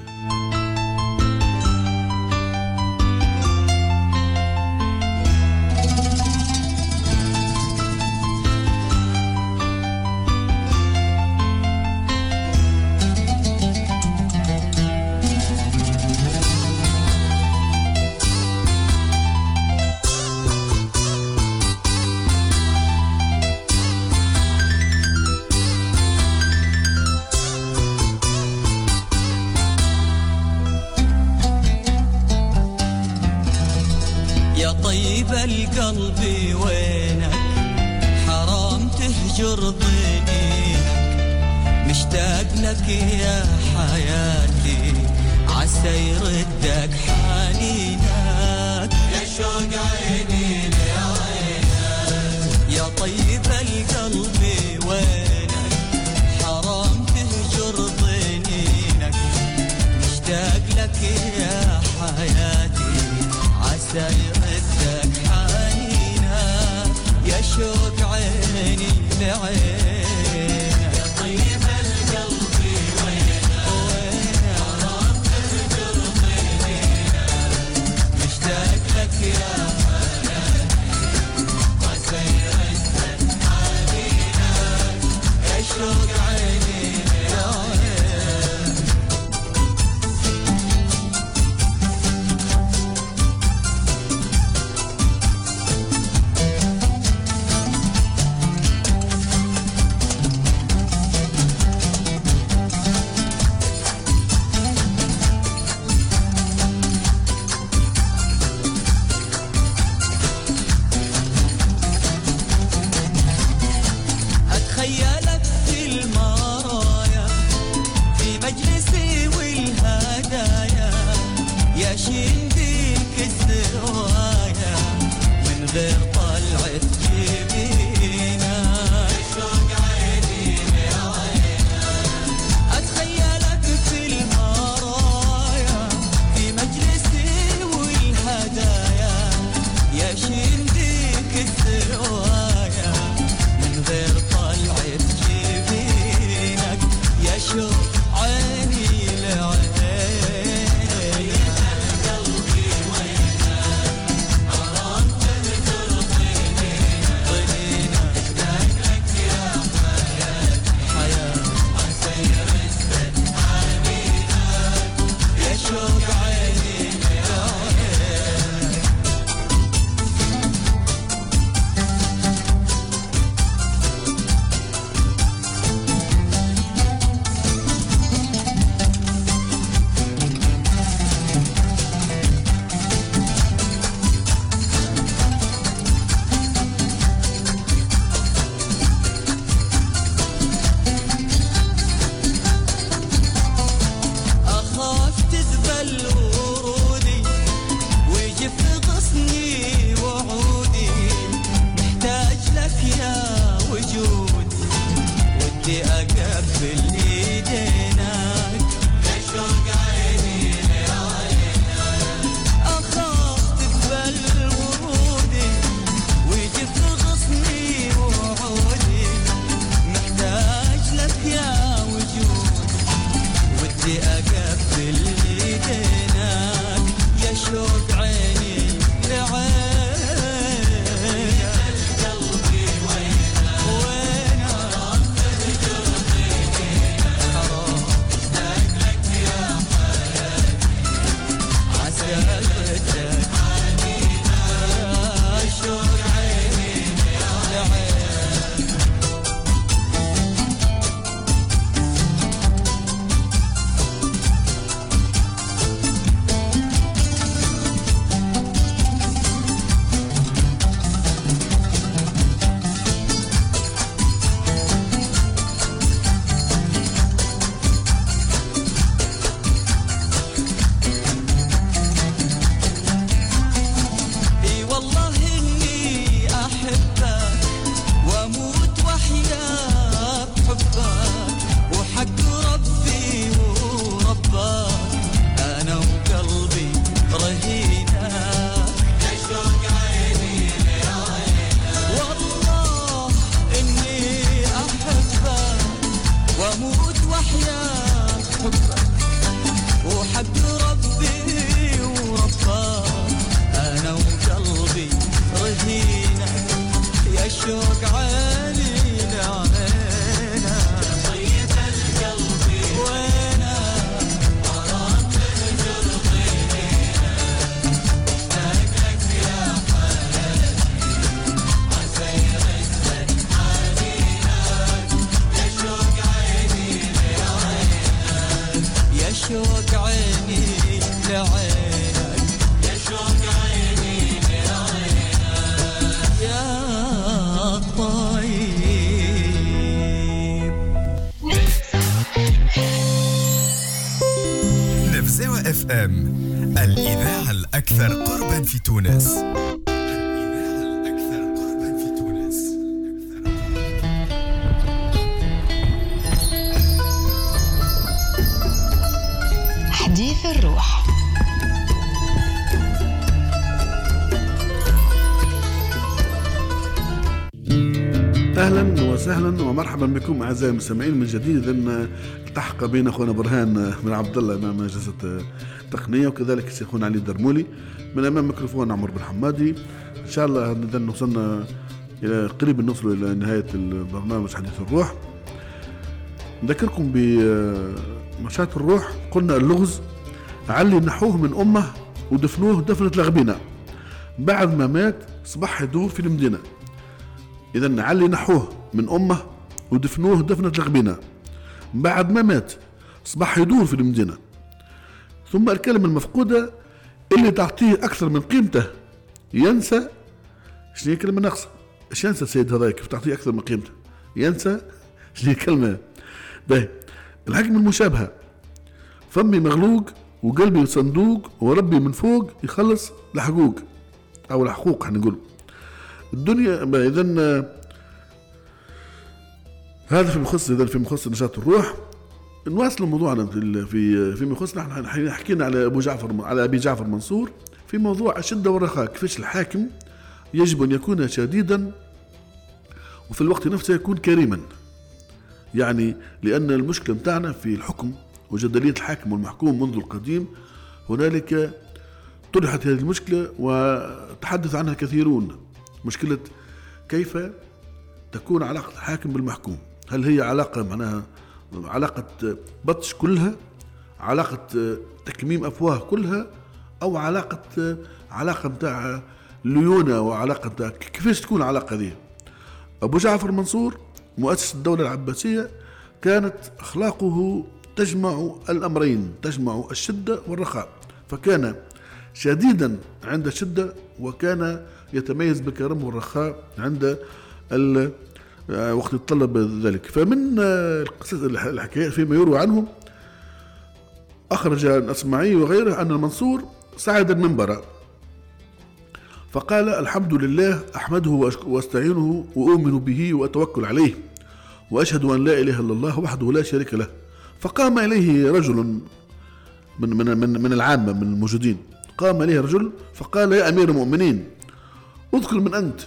القلب وينك حرام تهجر ضنينك، مشتاق لك يا حياتي عسى يردك حنينك، يا شوق عيني لعينك، يا طيب القلب وينك حرام تهجر ضنينك، مشتاق لك يا حياتي عسى يردك حنينك، يا شوق عيني لعينك، يا طيب القلب وينك حرام تهجر ضنينك، مشتاق لك يا حياتي عسى يردك حنينك، يا شوق عيني لعينك. FM الإذاعة الأكثر قربا في تونس. حديث الروح. اهلا وسهلا ومرحبا بكم اعزائي المستمعين من جديد. ان التحق بين اخونا برهان بن عبد الله امام جلسه التقنيه، وكذلك اخونا علي الدرمولي من امام ميكروفون عمر بن حمادي. ان شاء الله وصلنا الى قريب نوصل الى نهايه البرنامج حديث الروح. نذكركم بمشاهد الروح. قلنا اللغز علي نحوه من امه ودفنوه دفنه الغبينه، بعد ما مات صبح يدور في المدينه. إذا علي نحوه من أمه ودفنوه دفنة الغبينة، بعد ما مات صبح يدور في المدينة. ثم الكلمة المفقودة اللي تعطيه أكثر من قيمته ينسى. شنو هي كلمة ناقصة؟ إيش ينسى السيد هذا كيف تعطيه أكثر من قيمته؟ ينسى. شنو هي كلمة؟ ده الحكم المشابهة. فمي مغلوق وقلبي صندوق وربي من فوق يخلص لحقوق أو الحقوق هنقول الدنيا. إذن هذا في مخص نشاط الروح. نواصل موضوعنا في مخصنا. نحن حكينا على أبي جعفر منصور في موضوع الشدة والرخاء، كيفاش الحاكم يجب أن يكون شديدا وفي الوقت نفسه يكون كريما. يعني لأن المشكلة متاعنا في الحكم وجدلية الحاكم والمحكوم منذ القديم. هنالك طرحت هذه المشكلة وتحدث عنها كثيرون. مشكلة كيف تكون علاقة الحاكم بالمحكوم. هل هي علاقة معناها علاقة بطش كلها، علاقة تكميم أفواه كلها، أو علاقة متاع ليونة وعلاقة متاع كيفاش تكون العلاقة ذي؟ أبو جعفر منصور مؤسس الدولة العباسية كانت أخلاقه تجمع الأمرين، تجمع الشدة والرخاء، فكان شديدا عند الشدة وكان يتميز بالكرم والرخاء عند وقت يتطلب ذلك. فمن الحكايات فيما يروى عنه أخرج الأصمعي وغيره أن المنصور صعد المنبر فقال: الحمد لله أحمده واستعينه وأؤمن به وأتوكل عليه وأشهد أن لا إله إلا الله وحده لا شريك له. فقام إليه رجل من العامة من الموجودين، قام إليه رجل فقال: يا أمير المؤمنين اذكر من أنت.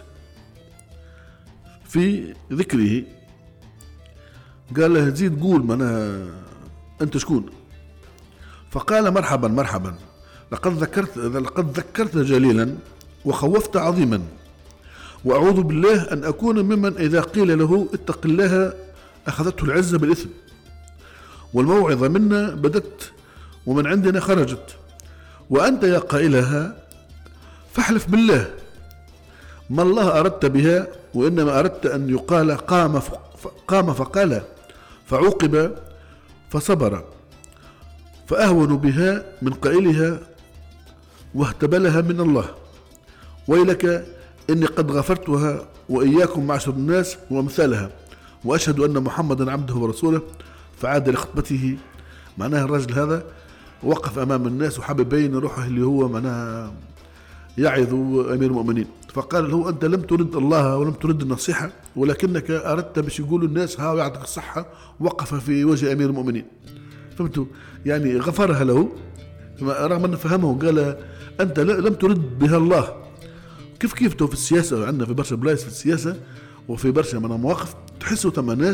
في ذكره قال له: تزيد قول معناها أنت شكون؟ فقال: مرحبا مرحبا، لقد ذكرت جليلا وخوفت عظيما، وأعوذ بالله أن أكون ممن إذا قيل له اتق الله أخذته العزة بالإثم، والموعظة منا بدت ومن عندنا خرجت، وأنت يا قائلها فاحلف بالله ما الله أردت بها، وإنما أردت أن يقال قام فقال فعوقب فصبر، فأهون بها من قائلها واهتبلها من الله. ويلك إني قد غفرتها وإياكم معشر الناس وأمثالها، وأشهد أن محمدا عبده ورسوله. فعاد لخطبته. معناها الرجل هذا وقف أمام الناس وحب يبين روحه اللي هو معناها يعظ أمير المؤمنين. فقال له: أنت لم ترد الله ولم ترد النصيحة، ولكنك أردت باش يقولوا الناس ها ويعطيك الصحة. وقف في وجه أمير المؤمنين. فهمتوا؟ يعني غفرها له رغم أنه فهمه. قال: أنت لم ترد بها الله. كيف في السياسة عندنا في برشا بلايص في السياسة وفي برشا من مواقف تحسوا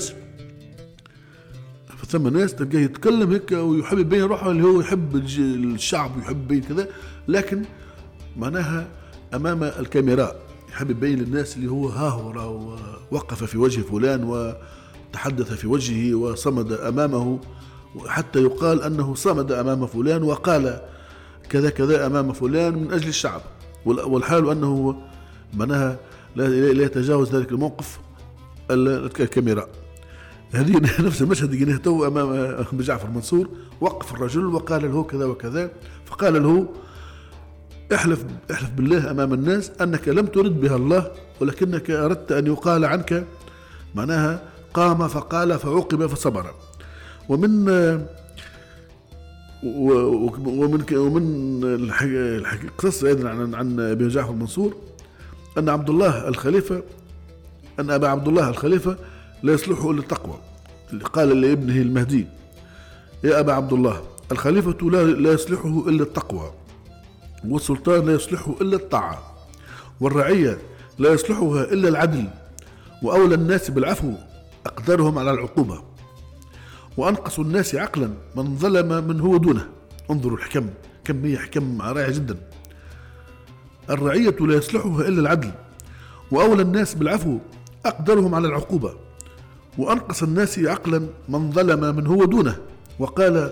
ثم ناس تلقاه يتكلم هيك ويحب يبين روحه اللي هو يحب الشعب ويحب يبين كذا، لكن معناها أمام الكاميرا يحب يبين للناس اللي هو ها هو وقف في وجه فلان وتحدث في وجهه وصمد أمامه، حتى يقال أنه صمد أمام فلان وقال كذا كذا أمام فلان من أجل الشعب، والحال أنه معناها لا يتجاوز ذلك الموقف الكاميرا. هذه نفس المشهد اللي تو أمام أبي جعفر منصور. وقف الرجل وقال له كذا وكذا، فقال له: احلف بالله أمام الناس أنك لم ترد بها الله، ولكنك أردت أن يقال عنك. معناها قام فقال فعوقب فصبر. ومن ومن القصص أيضا عن أبي جعفر المنصور أن أبا عبد الله الخليفة لا يصلحه إلا التقوى. اللي قال لابنه المهدي: يا أبا عبد الله، الخليفة لا يصلحه إلا التقوى، والسلطان لا يصلحه إلا الطاعة، والرعية لا يصلحها إلا العدل، وأولى الناس بالعفو أقدرهم على العقوبة، وأنقص الناس عقلا من ظلم من هو دونه. انظروا الحكم، كم هي حكم رائعة جدا. الرعية لا يصلحها إلا العدل، وأولى الناس بالعفو أقدرهم على العقوبة، وأنقص الناس عقلا من ظلم من هو دونه. وقال: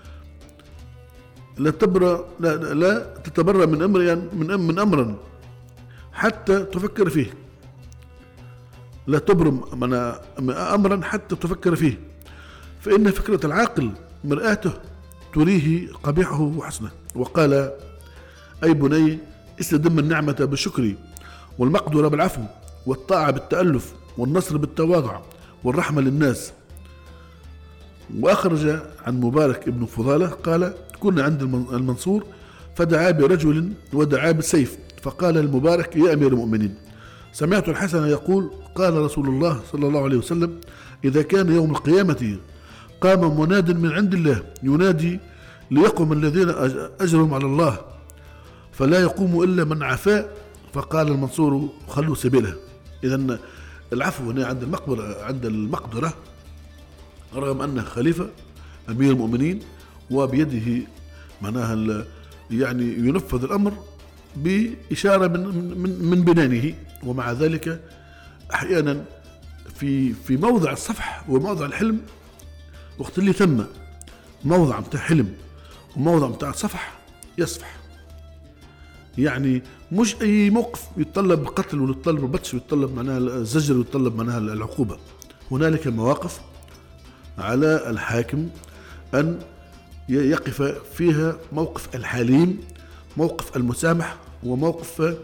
لا تتبرأ من أمر حتى تفكر فيه، لا تبرم من أمرا حتى تفكر فيه، فإن فكرة العاقل مرآته تريه قبيحه وحسنه. وقال: أي بني، استدم النعمة بالشكر، والمقدرة بالعفو، والطاعة بالتألف، والنصر بالتواضع، والرحمة للناس. وأخرج عن مبارك ابن فضالة قال: كنا عند المنصور فدعا برجل ودعا بالسيف، فقال المبارك: يا أمير المؤمنين، سمعت الحسن يقول: قال رسول الله صلى الله عليه وسلم: إذا كان يوم القيامة قام مناد من عند الله ينادي ليقوم الذين أجرهم على الله، فلا يقوم إلا من عفاء. فقال المنصور: خلوا سبيله. إذن العفو هنا عند المقدرة، رغم أنه خليفة أمير المؤمنين وبيده معناها يعني ينفذ الأمر بإشارة من بنانه، ومع ذلك أحيانا في موضع الصفح وموضع الحلم، وقت اللي ثم موضع متاع حلم وموضع متاع صفح يصفح. يعني مش أي موقف يتطلب القتل ولا يتطلب البطش ويتطلب معناها الزجر ويتطلب معناها العقوبة. هنالك مواقف على الحاكم أن يقف فيها موقف الحليم، موقف المسامح، وموقف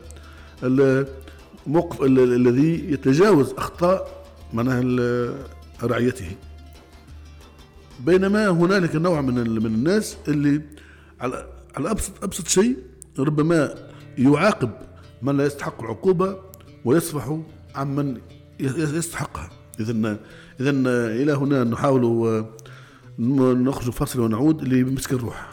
الذي يتجاوز أخطاء معناها رعيته. بينما هنالك نوع من الناس اللي على أبسط شيء ربما يعاقب من لا يستحق العقوبة ويصفح عمن يستحقها. إذن إلى هنا نحاول نخرج فاصل ونعود لمسك الروح.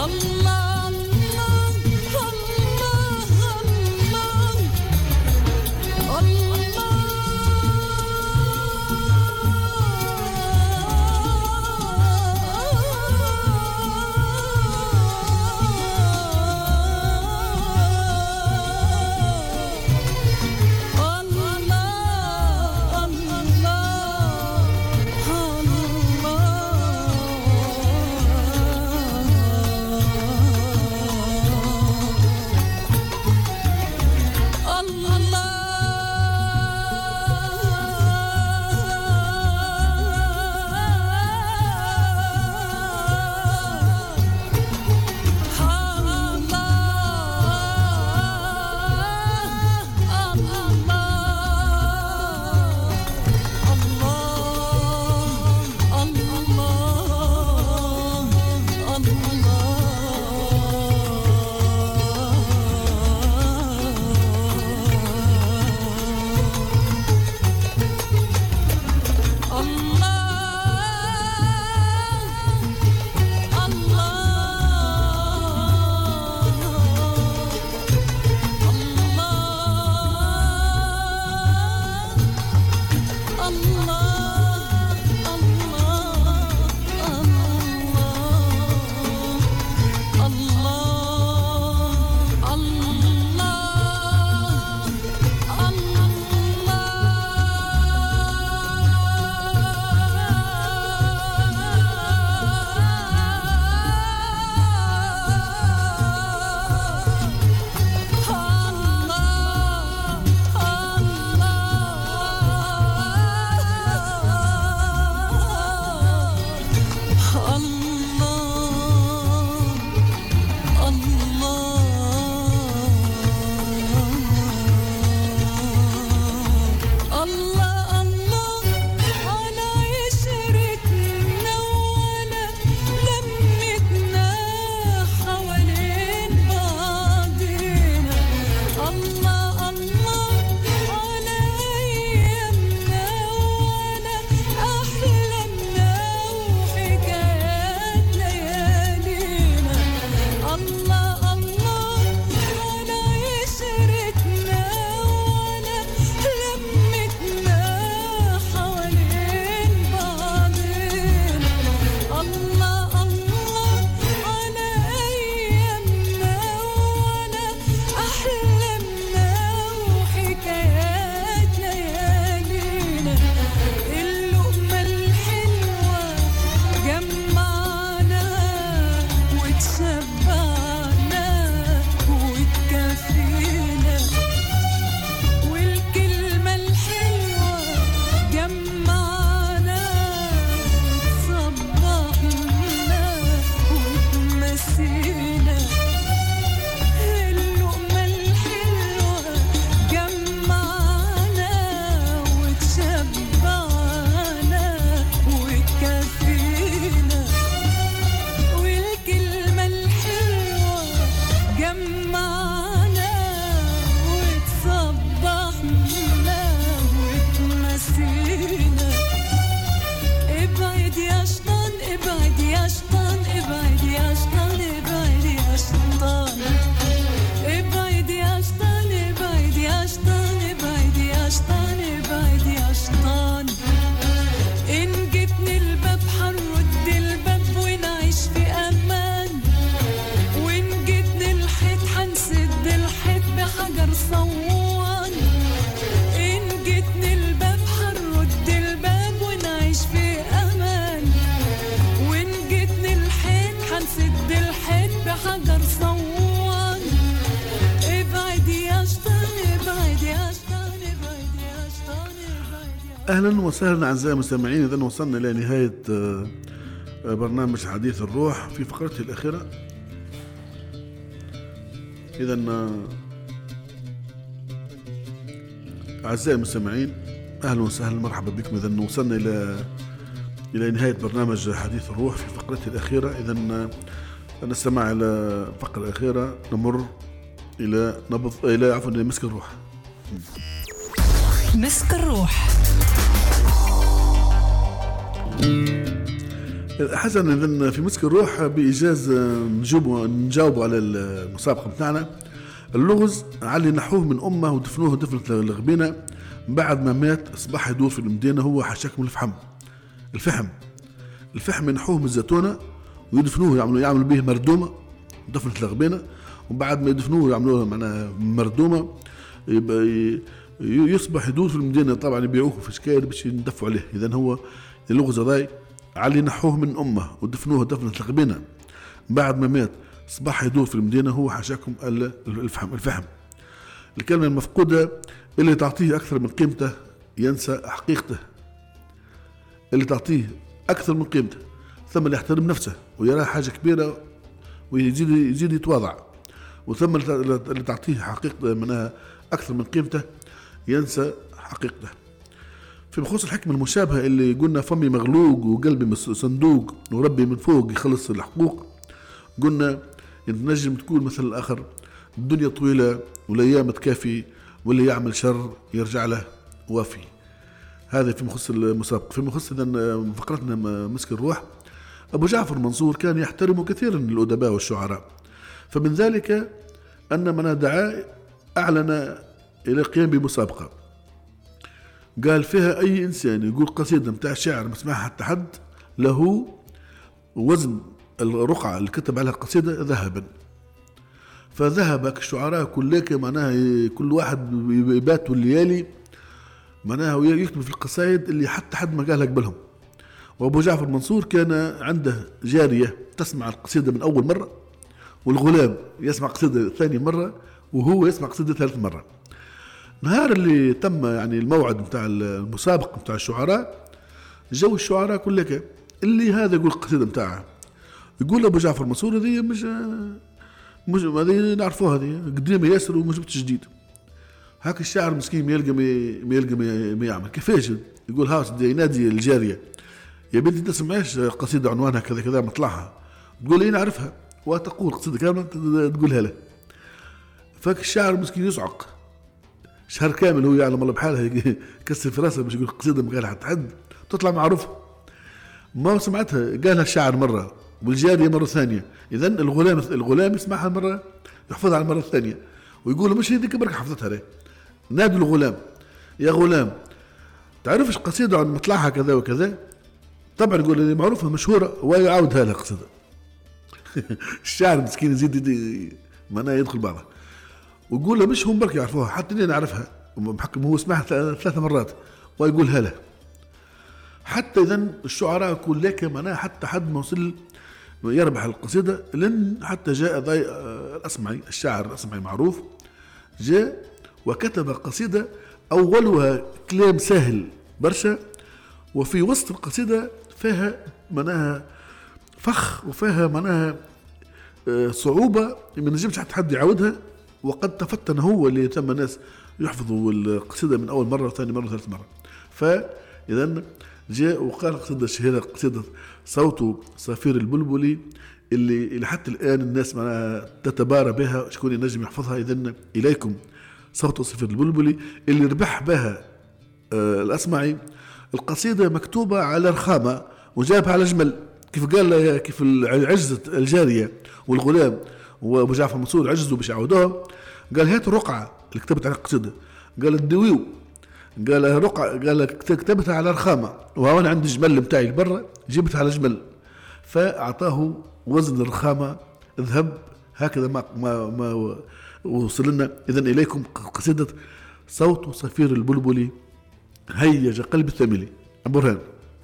أهلا وسهلا أعزائي المستمعين. إذن وصلنا إلى نهاية برنامج حديث الروح في فقرته الأخيرة. إذن أعزائي المستمعين أهلا وسهلا مرحبا بكم. إذن وصلنا إلى نهاية برنامج حديث الروح في فقرته الأخيرة. إذن نستمع إلى الفقرة الأخيرة، نمر إلى مسك الروح. مسك الروح. حسنا إذن في مسك الروح بإيجاز نجاوبوا على المسابقة بتاعنا. اللغز علي نحوه من أمه ودفنوه دفنة الغبينة، بعد ما مات أصبح يدور في المدينة هو حشاكم الفحم ينحوه من الزيتونة ويدفنوه يعملوا به مردومة دفنة الغبينة، وبعد ما يدفنوه يعملوها معناها مردومة يصبح يدور في المدينة. طبعا يبيعوه في شكاير باش يندفعوا عليه. إذن هو اللغز ذاي علي نحوه من أمه ودفنوه دفنة الغبينة، بعد ما مات أصبح يدور في المدينة هو حشاكم الفحم. الكلمة المفقودة اللي تعطيه أكثر من قيمته ينسى حقيقته. اللي تعطيه أكثر من قيمته، ثم اللي يحترم نفسه ويراه حاجة كبيرة ويزيد يتواضع، وثم اللي تعطيه حقيقته منها أكثر من قيمته ينسى حقيقته. في بخصوص الحكمة المشابهة اللي قلنا فمي مغلوق وقلبي صندوق وربي من فوق يخلص الحقوق، قلنا نجم تقول مثل الآخر الدنيا طويلة والأيام تكافي واللي يعمل شر يرجع له وافي. هذا في مخص المسابقة. في مخص إذن فقرتنا مسك الروح، أبو جعفر منصور كان يحترم كثيرا الأدباء والشعراء، فمن ذلك أن من دعا أعلن إلى القيام بمسابقة قال فيها أي إنسان يقول قصيدة متاع شاعر مسمعها حتى حد له وزن الرقعة اللي كتب عليها القصيدة ذهبا. فذهب الشعراء كلك معناها كل واحد يبات الليالي معناها يكتب في القصائد اللي حتى حد ما قالها قبلهم. وأبو جعفر منصور كان عنده جارية تسمع القصيدة من أول مرة، والغلام يسمع قصيدة ثاني مرة، وهو يسمع قصيدة ثالث مرة. نهار اللي تم يعني الموعد متاع المسابقة متاع الشعراء، جو الشعراء كلك اللي هذا يقول القصيدة متاعه، يقول أبو جعفر منصور هذه مش هذه نعرفوها، هذه قديمة ياسر ومش جديد. هاك الشاعر مسكين ما يعمل كيفاش يقول هاوس ينادي الجارية يا بنتي تسمعيش قصيدة عنوانها كذا كذا مطلعها، تقول لي نعرفها وتقول قصيدة كاملة تقولها له. فاك الشاعر مسكين يصعق شهر كامل هو يعلم الله بحاله يكسر في راسه باش يقول قصيدة ما قالها حد تطلع معروفة. ما سمعتها قالها الشاعر مرة والجارية مرة ثانية. إذن الغلام يسمعها مرة يحفظها على المرة الثانية ويقول مش هذيك برك حفظتها ليه. نادي الغلام يا غلام تعرفش قصيدة عن مطلعها كذا وكذا؟ طبعا يقول لي معروفة مشهورة ويعاودها لها قصيدة. الشاعر مسكين يزيد معناه يدخل بعضها ويقول له مش هم برك يعرفوها حتى أنا نعرفها بحكم هو سمعها 3 مرات ويقولها له. حتى إذن الشعراء يقول لك معناه حتى حد ما وصل يربح القصيدة، لأن حتى جاء الأصمعي الشاعر الأصمعي معروف جاء وكتب قصيدة أولها كلام سهل برشا، وفي وسط القصيدة فيها معناها فخ وفيها معناها صعوبة ما نجمش حد يعودها، وقد تفتن هو اللي ثم ناس يحفظوا القصيدة من أول مرة ثاني مرة ثالث مرة. فإذن جاء وقال قصيدة الشهيرة قصيدة صوت صفير البلبلي اللي حتى الآن الناس معناها تتبارى بها شكون ينجم يحفظها. إذن إليكم صوت صفير البلبلي اللي ربح بها الأصمعي. القصيدة مكتوبة على رخامة وجابها على جمل، كيف قال كيف عجزت الجارية والغلام وأبو جعفر منصور عجزوا باش يعودوها، قال هات الرقعة اللي كتبت على القصيدة، قال الدويو، قال رقعة، قال كتبتها على رخامة وهون عندي جمل متاعي برا جبتها على جمل، فأعطاه وزن الرخامة ذهب. هكذا ما وصل لنا. إذن إليكم قصيدة صوت صفير البلبلي هيج قلب الثملي. برهان.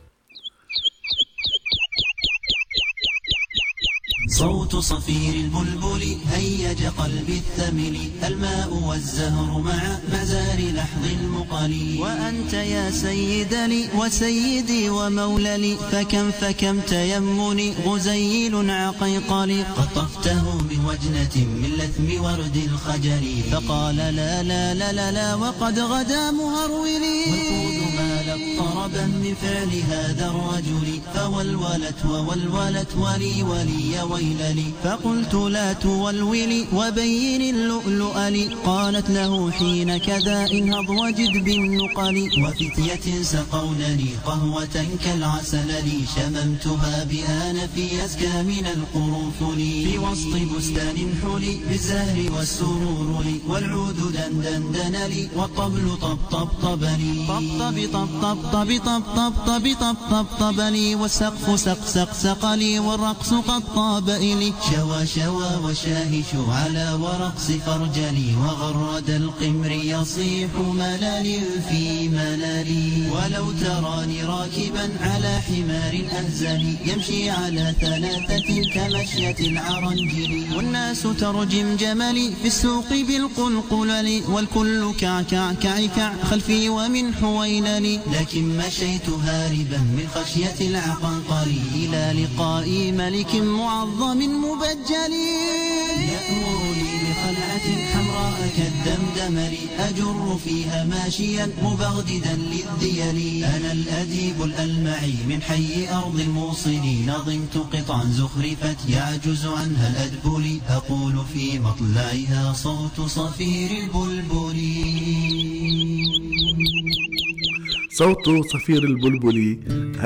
صوت صفير البلبل هيج قلبي الثمل، الماء والزهر مع مزار لحظ المقل. وأنت يا سيدني وسيدي وموللي، فكم تيمني غزيل عقيقلي. قطفته بوجنة من لثم ورد الخجل، فقال لا لا لا لا, لا وقد غدا مهرولي. والقود ما اضطربا من فعل هذا الرجل فولولت وولولت ولي ولي ويللي فقلت لا تولولي وبين اللؤلؤ لي قالت له حين كذا انهض وجد بالنقل وفتية سقونني قهوة كالعسل لي شممتها بآنفي أزكى من القرنفل في وسط بستان حلي بالزهر والسرور لي والعود دندن لي والطبل طبطب لي طب لي والسقف سق لي والرقص قد طاب إلي شوى وشاهش على ورقص فرجلي وغرد القمر يصيح ملل في مللي ولو تراني راكبا على حمار أهزلي يمشي على ثلاثة كمشية العرنجل والناس ترجم جملي في السوق بالقلقلل والكل كعكع خلفي ومن حويللي لكن مشيت هاربا من خشية العقنقل إلى لقاء ملك معظم مبجل يأمرني بخلعة حمراء كالدمدمل أجر فيها ماشيا مبغددا للديل أنا الأديب الألمعي من حي أرض الموصل نظمت قطعا زخرفت يعجز عنها الأدبل أقول في مطلعها صوت صفير البلبل صوت صفير البلبل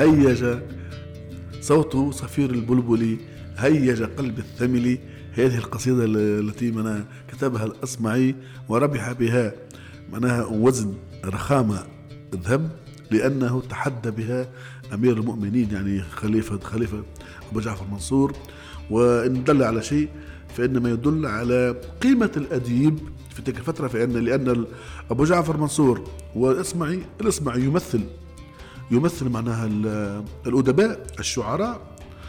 هيج قلب الثمل. هذه القصيدة التي كتبها الأصمعي وربح بها معناها وزن رخامة ذهب لأنه تحدى بها أمير المؤمنين يعني خليفة أبو جعفر المنصور. وإن دل على شيء فإنما يدل على قيمة الأديب في تلك الفترة لأن أبو جعفر المنصور والأصمعي يمثل معناها الأدباء الشعراء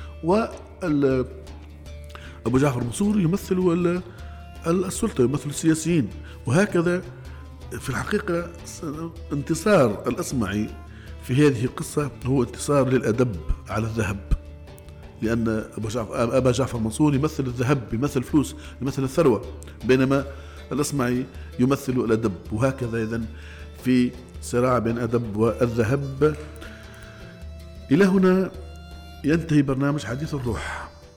أبو جعفر المنصور يمثل السلطة يمثل السياسيين. وهكذا في الحقيقة انتصار الأصمعي في هذه القصة هو انتصار للأدب على الذهب لأن أبا جعفر المنصور يمثل الذهب يمثل الفلوس يمثل الثروة بينما الأصمعي يمثل الأدب. وهكذا إذن في صراع بين الأدب والذهب. إلى هنا ينتهي برنامج حديث الروح.